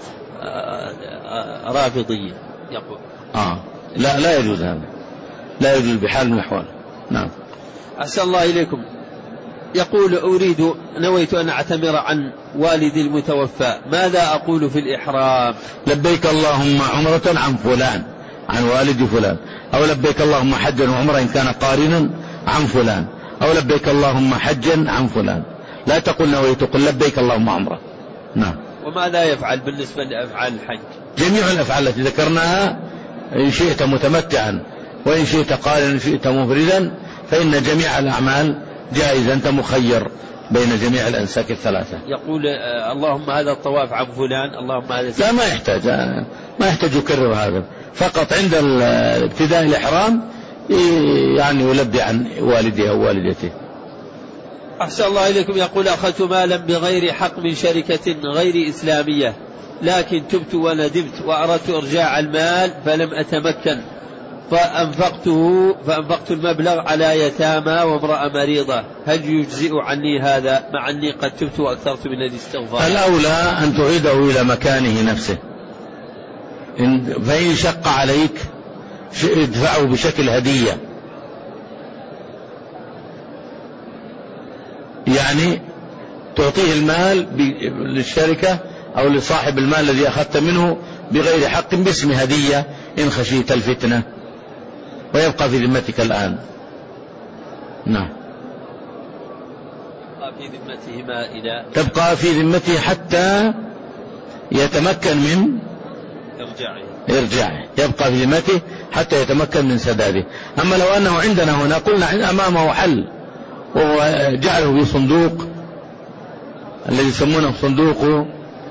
رافضية يقول آه لا لا يجوز هذا، لا يجوز بحال من الأحوال. نعم. أحسن الله إليكم. يقول أريد نويت أن أعتمر عن والدي المتوفى، ماذا أقول في الإحرام؟ لبيك اللهم عمرة عن فلان عن والد فلان، أو لبيك اللهم حجا وعمرة إن كان قارنا عن فلان، أو لبيك اللهم حجا عن فلان. لا تقل نويت، قل لبيك اللهم عمرة. نعم. وماذا يفعل بالنسبة لأفعال الحج؟ جميع الأفعال التي ذكرناها، إن شئت متمتعا وإن شئت قارنا إن شئت مفردا، فإن جميع الأعمال جائزة، أنت مخير بين جميع الأنساك الثلاثة. يقول اللهم هذا الطواف عن فلان، اللهم هذا لا ما يحتاج ما يحتاج يكرر هذا، فقط عند ابتداء الإحرام يعني يلبي عن والده أو والدته. أحسن الله إليكم. يقول أخذت مالا بغير حق من شركة غير إسلامية، لكن تبت وندمت وأردت إرجاع المال فلم أتمكن، فأنفقته فأنفقت المبلغ على يتامى وامرأة مريضة، هل يجزئ عني هذا مع أني قد تبت وأكثرت من الاستغفار؟ الأولى أن تعيده إلى مكانه نفسه، فإن شق عليك ادفعه بشكل هدية، يعني تعطيه المال للشركة أو لصاحب المال الذي أخذت منه بغير حق باسم هدية إن خشيت الفتنة، ويبقى في ذمتك الآن. نعم. تبقى في ذمته ما إلى تبقى في ذمته حتى يتمكن من إرجاعه إرجاعه يبقى في ذمته حتى يتمكن من سداده. أما لو أنه عندنا هنا قلنا أمامه حل، وهو جعله في صندوق الذي يسمونه صندوق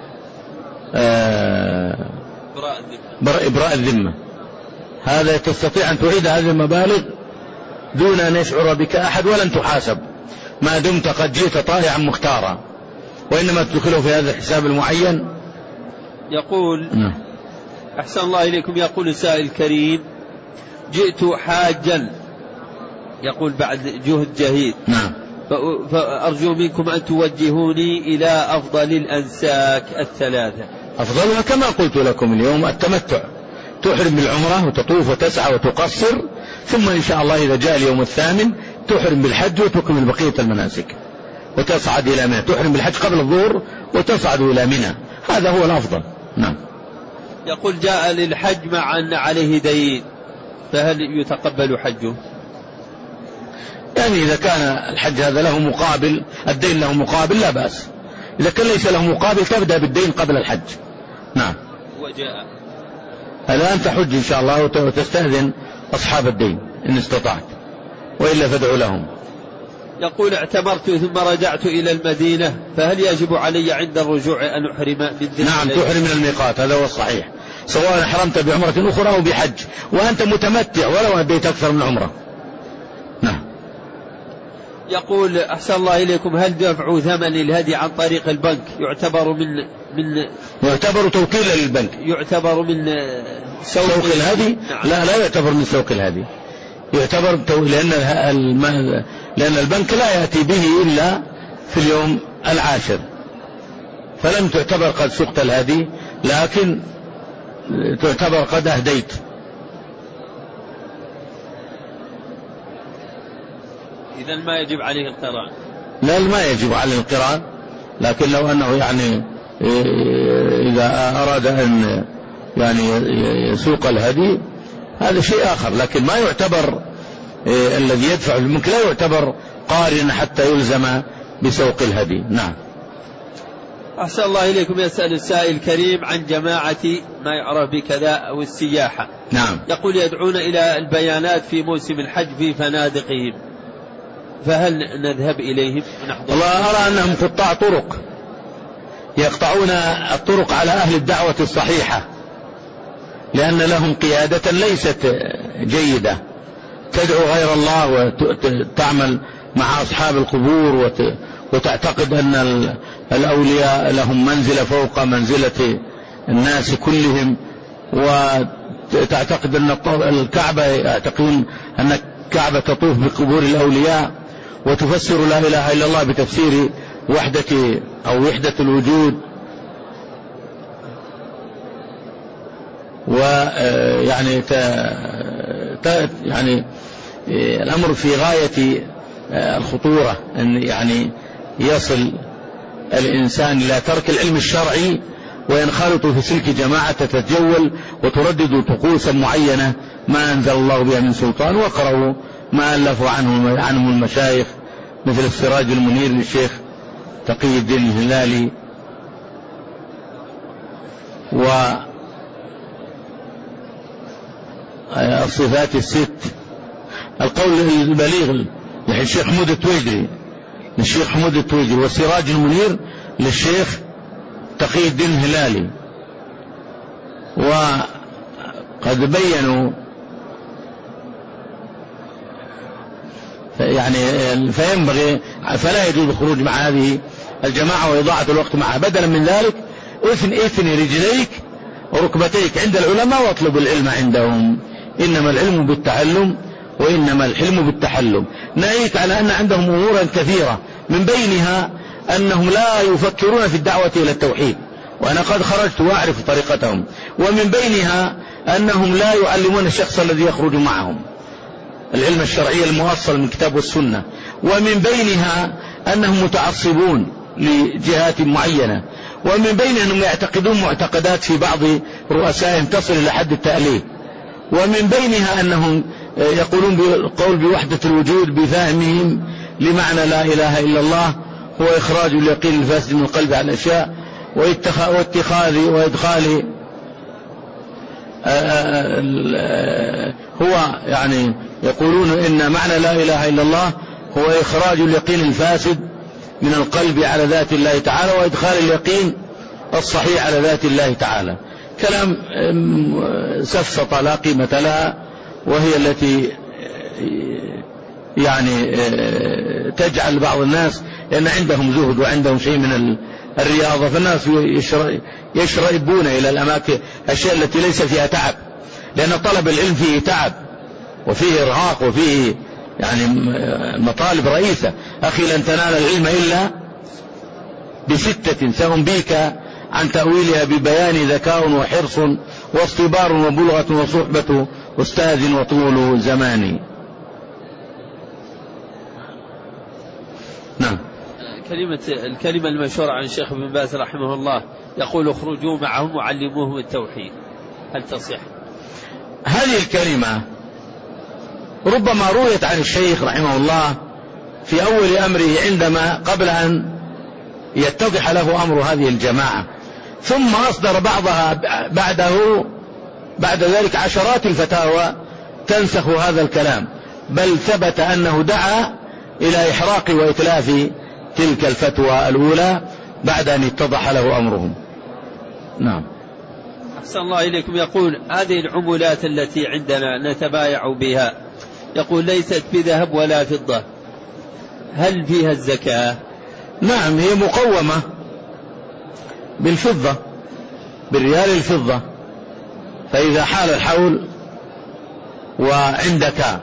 آه إبراء الذمة، هذا تستطيع أن تعيد هذه المبالغ دون أن يشعر بك أحد ولن تحاسب، ما دمت قد جئت طائعا مختارا، وإنما تدخله في هذا الحساب المعين. يقول م. أحسن الله إليكم. يقول السائل الكريم جئت حاجا، يقول بعد جهد جهيد، نعم، فأرجو منكم أن توجهوني إلى أفضل الأنساك الثلاثة. أفضلها كما قلت لكم اليوم التمتع، تحرم بالعمرة وتطوف وتسعى وتقصر، ثم إن شاء الله إذا جاء اليوم الثامن تحرم بالحج وتكمل بقية المناسك وتصعد إلى منى، تحرم بالحج قبل الظهر وتصعد إلى منى، هذا هو الأفضل. نعم. يقول جاء للحج مع أن عليه دين، فهل يتقبل حجه؟ يعني إذا كان الحج هذا له مقابل، الدين له مقابل لا بأس. إذا كان ليس له مقابل تبدأ بالدين قبل الحج. نعم. وجاء الآن تحج إن شاء الله وتستأذن أصحاب الدين إن استطعت، وإلا فادعوا لهم. يقول اعتمرت ثم رجعت إلى المدينة، فهل يجب علي عند الرجوع أن أحرم من ذي؟ نعم تحرم من الميقات، هذا هو الصحيح، سواء حرمت بعمرة أخرى أو بحج، وأنت متمتع ولو أديت أكثر من عمرة. نعم. يقول أحسن الله إليكم، هل دفع ثمن الهدي عن طريق البنك يعتبر من من يعتبر توكيلا للبنك؟ يعتبر من سوق, سوق الهدي؟ نعم. لا لا يعتبر من سوق الهدي، يعتبر تو... لأن لأن البنك لا يأتي به إلا في اليوم العاشر، فلم تعتبر قد سقت الهدي، لكن تعتبر قد أهديت. إذا ما يجب عليه القران؟ لا ما يجب عليه القران، لكن لو أنه يعني إذا أراد أن يعني يسوق الهدي هذا شيء آخر، لكن ما يعتبر الذي يدفع الملك لا يعتبر قارن حتى يلزم بسوق الهدي. نعم. أحسن الله إليكم، يسأل السائل الكريم عن جماعة ما يعرف بكذا أو السياحة. نعم. يقول يدعون إلى البيانات في موسم الحج في فنادقهم، فهل نذهب إليهم ونحضر؟ والله أرى أنهم قطاع طرق، يقطعون الطرق على أهل الدعوة الصحيحة، لأن لهم قيادة ليست جيدة، تدعو غير الله وتعمل مع أصحاب القبور وتعتقد أن الأولياء لهم منزلة فوق منزلة الناس كلهم، وتعتقد أن الكعبة يعتقدون أن الكعبة تطوف بقبور الأولياء، وتفسر لا إله إلا الله بتفسير وحدة أو وحدة الوجود، ويعني ت... ت... يعني الأمر في غاية الخطورة، أن يعني يصل الإنسان إلى ترك العلم الشرعي وينخرط في سلك جماعة تتجول وتردد طقوسا معينة ما أنزل الله بها من سلطان. وقرأوا ما ألفوا عنه عنهم المشايخ مثل السراج المنير للشيخ تقي الدين الهلالي، والصفات الست، القول البليغ للشيخ حمود التويجري للشيخ حمود التويجري، والسراج المنير للشيخ تقي الدين الهلالي. وقد بينوا يعني فينبغي فلا يجوز الخروج مع هذه الجماعة وإضاعة الوقت معها. بدلا من ذلك اثن اثني رجليك وركبتيك عند العلماء واطلب العلم عندهم، إنما العلم بالتعلم وإنما الحلم بالتحلم. ناهيك على أن عندهم أمورا كثيرة، من بينها أنهم لا يفكرون في الدعوة إلى التوحيد، وأنا قد خرجت وأعرف طريقتهم، ومن بينها أنهم لا يعلمون الشخص الذي يخرج معهم العلم الشرعي المؤصل من كتاب والسنة، ومن بينها أنهم متعصبون لجهات معينة، ومن بينها أنهم يعتقدون معتقدات في بعض رؤسائهم تصل إلى حد التأليه، ومن بينها أنهم يقولون بالقول بوحدة الوجود بفهمهم لمعنى لا إله إلا الله هو إخراج اليقين الفاسد من القلب على الأشياء واتخاذ وإدخال هو يعني يقولون إن معنى لا إله إلا الله هو إخراج اليقين الفاسد من القلب على ذات الله تعالى وإدخال اليقين الصحيح على ذات الله تعالى. كلام سفسطة لا قيمة لها، وهي التي يعني تجعل بعض الناس لأن عندهم زهد وعندهم شيء من الرياضة، فالناس يشرئبون إلى الأماكن الأشياء التي ليس فيها تعب، لأن طلب العلم فيه تعب وفيه إرهاق وفيه يعني مطالب رئيسة. أخي لن تنال العلم إلا بستة سأنبيك عن تأويلها ببيان ذكاء وحرص واصطبار وبلغة وصحبة أستاذ وطول زمان. نعم. كلمة الكلمة المشهورة عن الشيخ ابن باز رحمه الله يقول اخرجوا معهم وعلموهم التوحيد، هل تصح؟ هذه الكلمة ربما رويت عن الشيخ رحمه الله في أول أمره عندما قبل أن يتضح له أمر هذه الجماعة، ثم أصدر بعضها بعده بعد ذلك عشرات الفتاوى تنسخ هذا الكلام، بل ثبت أنه دعا إلى إحراق وإتلاف تلك الفتوى الأولى بعد أن اتضح له أمرهم. نعم. أحسن الله إليكم. يقول هذه العملات التي عندنا نتبايع بها، يقول ليست بذهب ولا فضة، هل فيها الزكاة؟ نعم، هي مقومة بالفضة، بالريال الفضة، فإذا حال الحول وعندك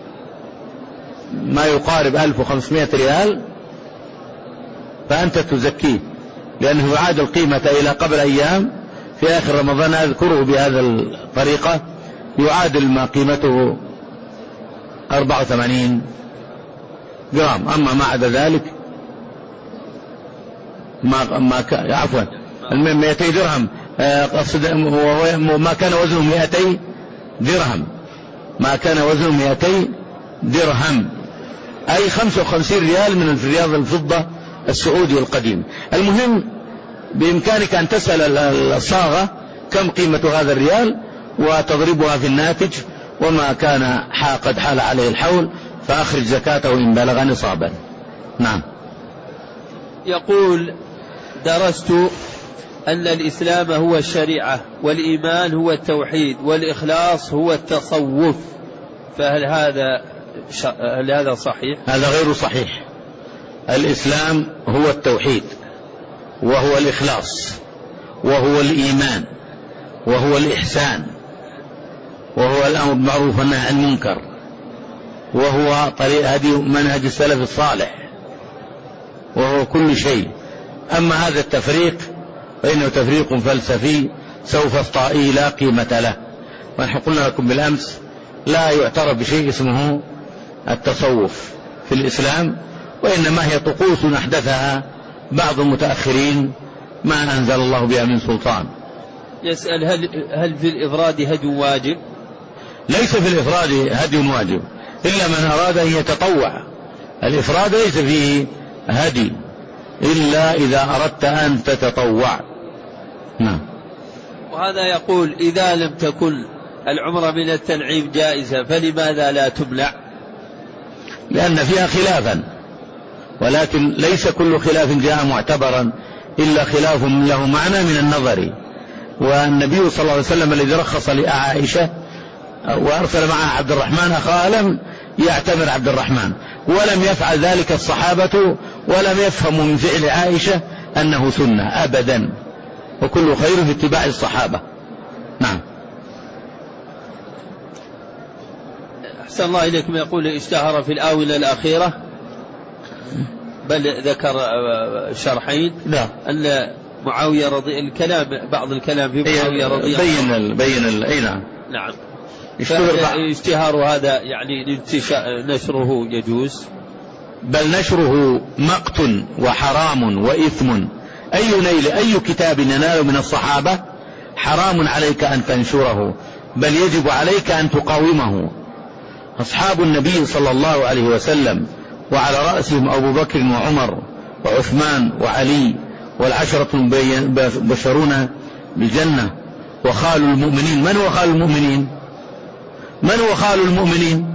ما يقارب ألف وخمسمائة ريال فأنت تزكيه، لأنه يعاد القيمة إلى قبل أيام في آخر رمضان، أذكره بهذا الطريقة، يعادل ما قيمته أربعة وثمانين جرام. أما ما عدا ذلك ما ما عفوا مئتي درهم، ما كان وزنه مئتي درهم، ما كان وزنه مئتي درهم، أي خمسة وخمسين ريال من رياض الفضة السعودي القديم. المهم بإمكانك أن تسأل الصاغة كم قيمة هذا الريال وتضربها في الناتج، وما كان قد حال عليه الحول فأخرج زكاته إن بلغ نصابا. نعم. يقول درست أن الإسلام هو الشريعة، والإيمان هو التوحيد، والإخلاص هو التصوف، فهل هذا هل هذا صحيح؟ هذا غير صحيح. الإسلام هو التوحيد، وهو الإخلاص، وهو الإيمان، وهو الإحسان، وهو الأمر بالمعروف والنهي عن المنكر، وهو طريق هدي منهج السلف الصالح، وهو كل شيء. أما هذا التفريق فإنه تفريق فلسفي سوف اصطائي لا قيمة له. ونحن قلنا لكم بالأمس لا يعترف بشيء اسمه التصوف في الإسلام، وإنما هي طقوس أحدثها بعض المتأخرين ما أنزل الله بها من سلطان. يسأل هل, هل في الإفراد هدي واجب؟ ليس في الإفراد هدي واجب إلا من أراد أن يتطوع. الإفراد ليس فيه هدي إلا إذا أردت أن تتطوع. نعم. وهذا يقول إذا لم تكن العمرة من التنعيم جائزة فلماذا لا تمنع؟ لأن فيها خلافا، ولكن ليس كل خلاف جاء معتبرا إلا خلاف له معنى من النظر. والنبي صلى الله عليه وسلم الذي رخص لعائشة وأرسل معها عبد الرحمن أخاه لم يعتمر عبد الرحمن، ولم يفعل ذلك الصحابة، ولم يفهموا من فعل عائشة أنه سنة أبدا، وكل خير في اتباع الصحابة. نعم. أحسن الله إليكم. يقول اشتهر في الآونة الأخيرة، بل ذكر شرحين، لا. أن معاوية رضي الكلام بعض الكلام في معاوية رضي بين ال... بين ال... أي نعم. نعم. اشتهر هذا يعني نشره يجوز، بل نشره مقت وحرام وإثم. أي نيل أي كتاب ينال من الصحابة حرام عليك أن تنشره، بل يجب عليك أن تقاومه. أصحاب النبي صلى الله عليه وسلم وعلى رأسهم أبو بكر وعمر وعثمان وعلي والعشرة المبشرون بالجنة وخال المؤمنين. من هو خال المؤمنين؟ من هو خال المؤمنين؟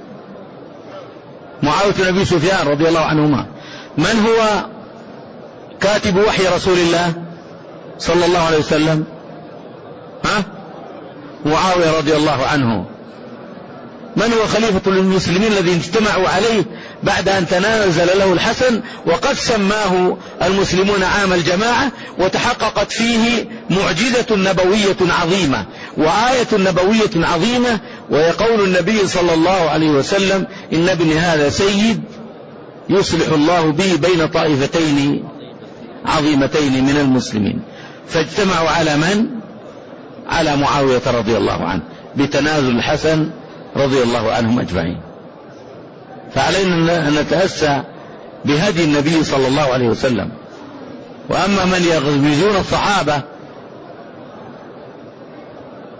معاوية بن أبي سفيان رضي الله عنهما. من هو كاتب وحي رسول الله صلى الله عليه وسلم؟ ها؟ معاوية رضي الله عنه. من هو خليفة المسلمين الذي اجتمعوا عليه بعد أن تنازل له الحسن، وقد سماه المسلمون عام الجماعة، وتحققت فيه معجزة نبوية عظيمة وآية نبوية عظيمة، ويقول النبي صلى الله عليه وسلم إن ابن هذا سيد يصلح الله به بين طائفتين عظيمتين من المسلمين. فاجتمعوا على من؟ على معاوية رضي الله عنه بتنازل الحسن رضي الله عنهم أجمعين. فعلينا أن نتأسى بهدي النبي صلى الله عليه وسلم. وأما من يغمزون الصحابة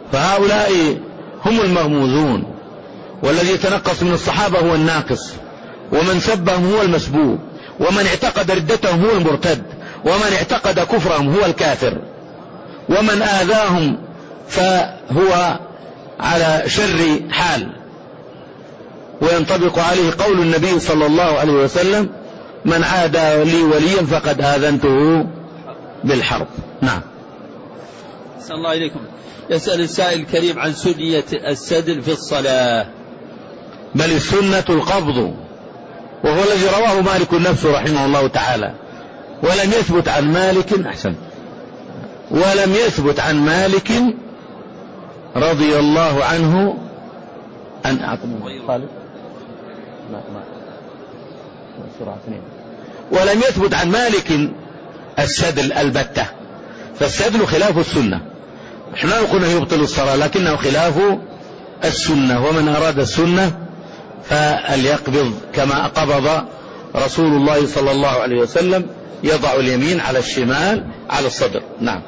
فهؤلاء هم المغموزون، والذي يتنقص من الصحابة هو الناقص، ومن سبهم هو المسبوب، ومن اعتقد ردتهم هو المرتد، ومن اعتقد كفرهم هو الكافر، ومن آذاهم فهو على شر حال. وينطبق عليه قول النبي صلى الله عليه وسلم: من عادى لي وليا فقد آذنته بالحرب. نعم. أحسن الله إليكم. يسأل السائل الكريم عن سنية السدل في الصلاة. بل السنة القبض، وهو الذي رواه مالك نفسه رحمه الله تعالى، ولم يثبت عن مالك أحسن ولم يثبت عن مالك رضي الله عنه أن أعطم خالد لا ما بسرعة اثنين ولم يثبت عن مالك السدل البتة. فالسدل خلاف السنة، نحن لا نقول يبطل الصلاة، لكنه خلاف السنة، ومن أراد السنة فليقبض كما قبض رسول الله صلى الله عليه وسلم، يضع اليمين على الشمال على الصدر. نعم.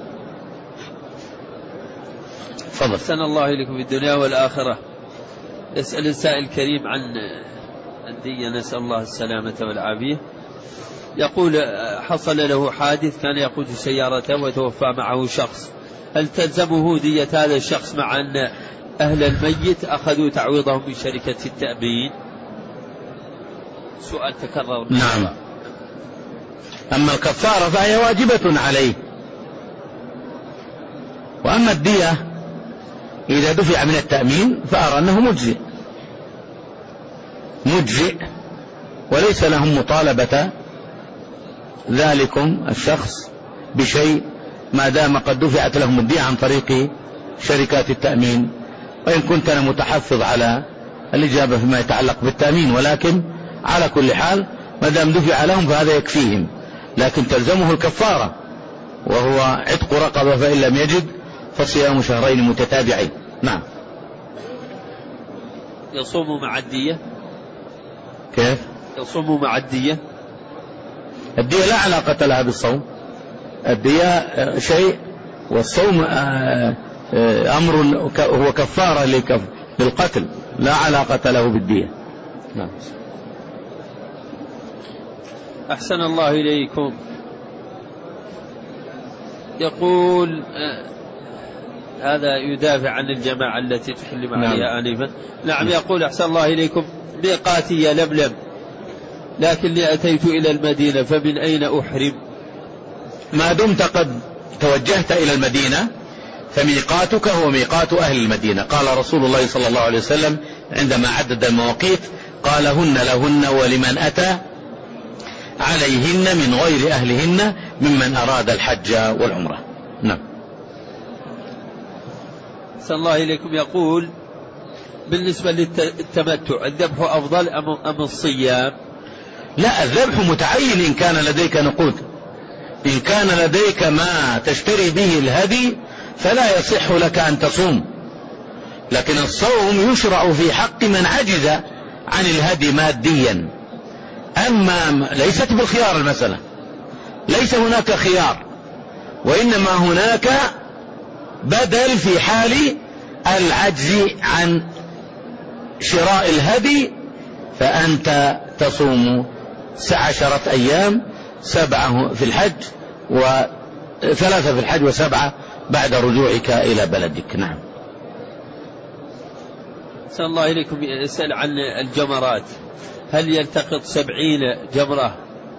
فضل. أحسن الله إليكم في الدنيا والآخرة. يسأل السائل الكريم عن الدية، نسأل الله السلامة والعافية. يقول: حصل له حادث، كان يقود سيارته وتوفى معه شخص، هل تلزمه دية هذا الشخص مع أن أهل الميت أخذوا تعويضهم من شركة التأمين؟ سؤال تكرر. نعم. أما الكفارة فهي واجبة عليه، وأما الدية إذا دفع من التأمين فأرى أنه مجزئ مجزئ وليس لهم مطالبة ذلكم الشخص بشيء ما دام قد دفعت لهم الدية عن طريق شركات التأمين. وإن كنت أنا متحفظ على الإجابة فيما يتعلق بالتأمين، ولكن على كل حال ما دام دفع لهم فهذا يكفيهم، لكن تلزمه الكفارة، وهو عتق رقبة، فإن لم يجد فصيام شهرين متتابعين. نعم. يصوم مع الدية؟ كيف يصوم مع الدية؟ الدية لا علاقة لها بالصوم، الدية شيء والصوم أمر هو كفارة للقتل، لا علاقة له بالدية. نعم. أحسن الله إليكم. يقول هذا يدافع عن الجماعة التي تكلم عليها آنفا. نعم. يقول: أحسن الله إليكم، ميقاتي يا لملم، لكني أتيت إلى المدينة، فمن أين أحرم؟ ما دمت قد توجهت إلى المدينة فميقاتك هو ميقات أهل المدينة. قال رسول الله صلى الله عليه وسلم عندما عدد المواقيت قال: هن لهن ولمن أتى عليهن من غير أهلهن ممن أراد الحج والعمرة. نعم. صلى الله إليكم. يقول: بالنسبة للتمتع الذبح أفضل أم الصيام؟ لا، الذبح متعين إن كان لديك نقود. إن كان لديك ما تشتري به الهدي فلا يصح لك أن تصوم، لكن الصوم يشرع في حق من عجز عن الهدي ماديا. أما ليست بالخيار المسألة، ليس هناك خيار، وإنما هناك بدل في حال العجز عن شراء الهدي، فأنت تصوم عشرة أيام، سبعة في الحج وثلاثة في الحج وسبعة بعد رجوعك إلى بلدك. نعم. صلى الله إليكم. يسأل عن الجمرات، هل يلتقط سبعين جمرة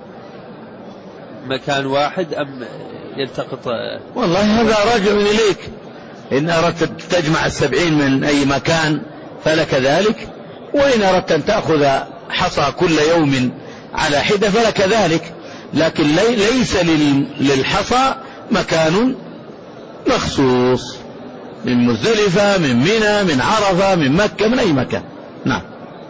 مكان واحد أم يلتقط؟ والله هذا راجع إليك، إن أردت تجمع السبعين من أي مكان فلك ذلك، وإن أردت أن تأخذ حصى كل يوم على حدة فلك ذلك، لكن ليس للحصى مكان مخصوص، من مزدلفة، من منى، من عرفة، من مكة، من أي مكان. نعم.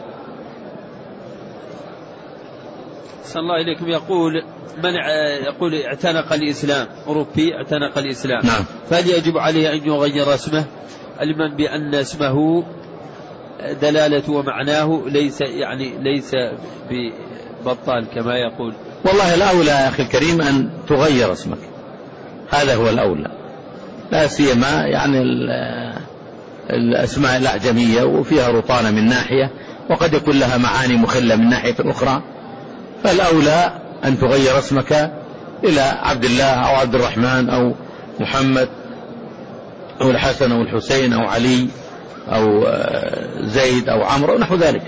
صلى الله إليكم. يقول: من يقول اعتنق الإسلام، أوروبي اعتنق الإسلام، نعم، فهل يجب عليه أن يغير اسمه، علما بأن اسمه دلالة ومعناه ليس يعني ليس ببطال كما يقول؟ والله الأولى يا أخي الكريم أن تغير اسمك، هذا هو الأولى، لا سيما يعني الأسماء الأعجمية وفيها رطانة من ناحية، وقد يكون لها معاني مخلة من ناحية أخرى، فالأولى أن تغير اسمك إلى عبد الله أو عبد الرحمن أو محمد أو الحسن أو الحسين أو علي أو زيد أو عمرو ونحو ذلك.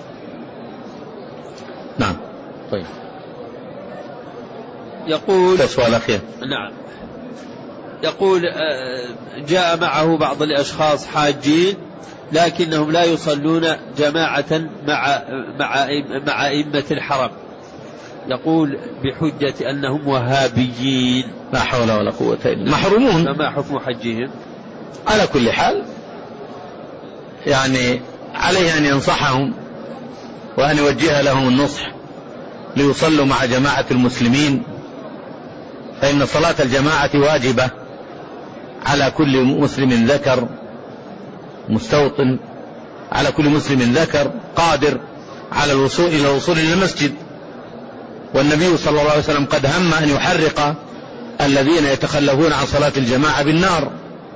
نعم. طيب. يقول سؤال أخير. نعم. يقول جاء معه بعض الأشخاص حاجين لكنهم لا يصلون جماعة مع مع مع أئمة الحرم، يقول بحجة أنهم وهابيين. لا حول ولا قوة إلا بالله. محرومون. فما حكم حجهم؟ على كل حال يعني عليه أن ينصحهم وأن يوجه لهم النصح ليصلوا مع جماعة المسلمين، فإن صلاة الجماعة واجبة على كل مسلم ذكر مستوطن، على كل مسلم ذكر قادر على الوصول إلى الوصول إلى المسجد. والنبي صلى الله عليه وسلم قد هم أن يحرق الذين يتخلفون عن صلاة الجماعة بالنار.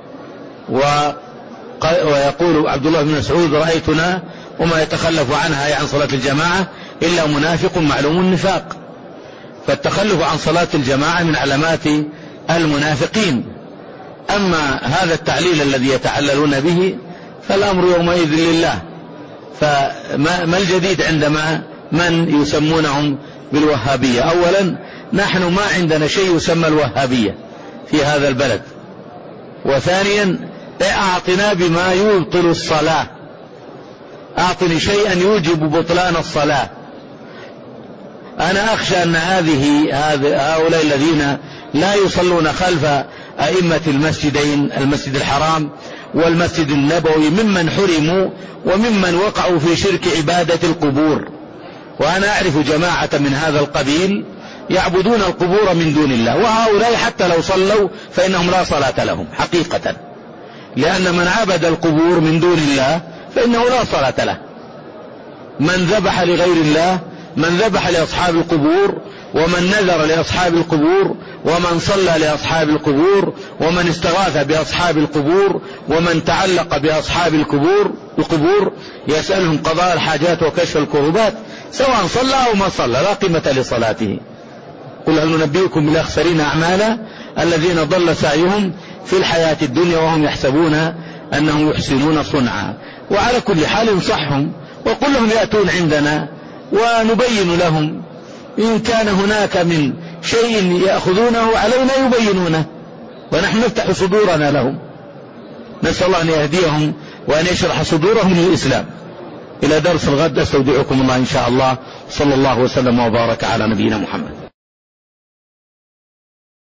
ويقول عبد الله بن مسعود: رأيتنا وما يتخلف عنها عن صلاة الجماعة إلا منافق معلوم النفاق. فالتخلف عن صلاة الجماعة من علامات المنافقين. أما هذا التعليل الذي يتعللون به فالأمر يومئذ لله. فما الجديد عندما من يسمونهم بالوهابية؟ أولا نحن ما عندنا شيء يسمى الوهابية في هذا البلد، وثانيا أعطنا بما يبطل الصلاة، أعطني شيئا يوجب بطلان الصلاة. أنا أخشى أن هذه هؤلاء الذين لا يصلون خلف أئمة المسجدين، المسجد الحرام والمسجد النبوي، ممن حرموا وممن وقعوا في شرك عبادة القبور. وأنا أعرف جماعة من هذا القبيل يعبدون القبور من دون الله، وهؤلاء حتى لو صلوا فإنهم لا صلاة لهم حقيقة، لأن من عبد القبور من دون الله فإنه لا صلاة له. من ذبح لغير الله، من ذبح لأصحاب القبور، ومن نذر لأصحاب القبور، ومن صلى لأصحاب القبور، ومن استغاث بأصحاب القبور، ومن تعلق بأصحاب القبور القبور يسألهم قضاء الحاجات وكشف الكربات، سواء صلى أو ما صلى لا قيمة لصلاته. قل هل ننبئكم بالأخسرين أعمالا الذين ضل سعيهم في الحياة الدنيا وهم يحسبون أنهم يحسنون صنعا. وعلى كل حال انصحهم وقل لهم يأتون عندنا ونبين لهم، إن كان هناك من شيء يأخذونه علينا يبينونه، ونحن نفتح صدورنا لهم. نسأل الله أن يهديهم وأن يشرح صدورهم للإسلام. إلى درس الغد أستودعكم الله إن شاء الله. صلى الله وسلم وبارك على نبينا محمد.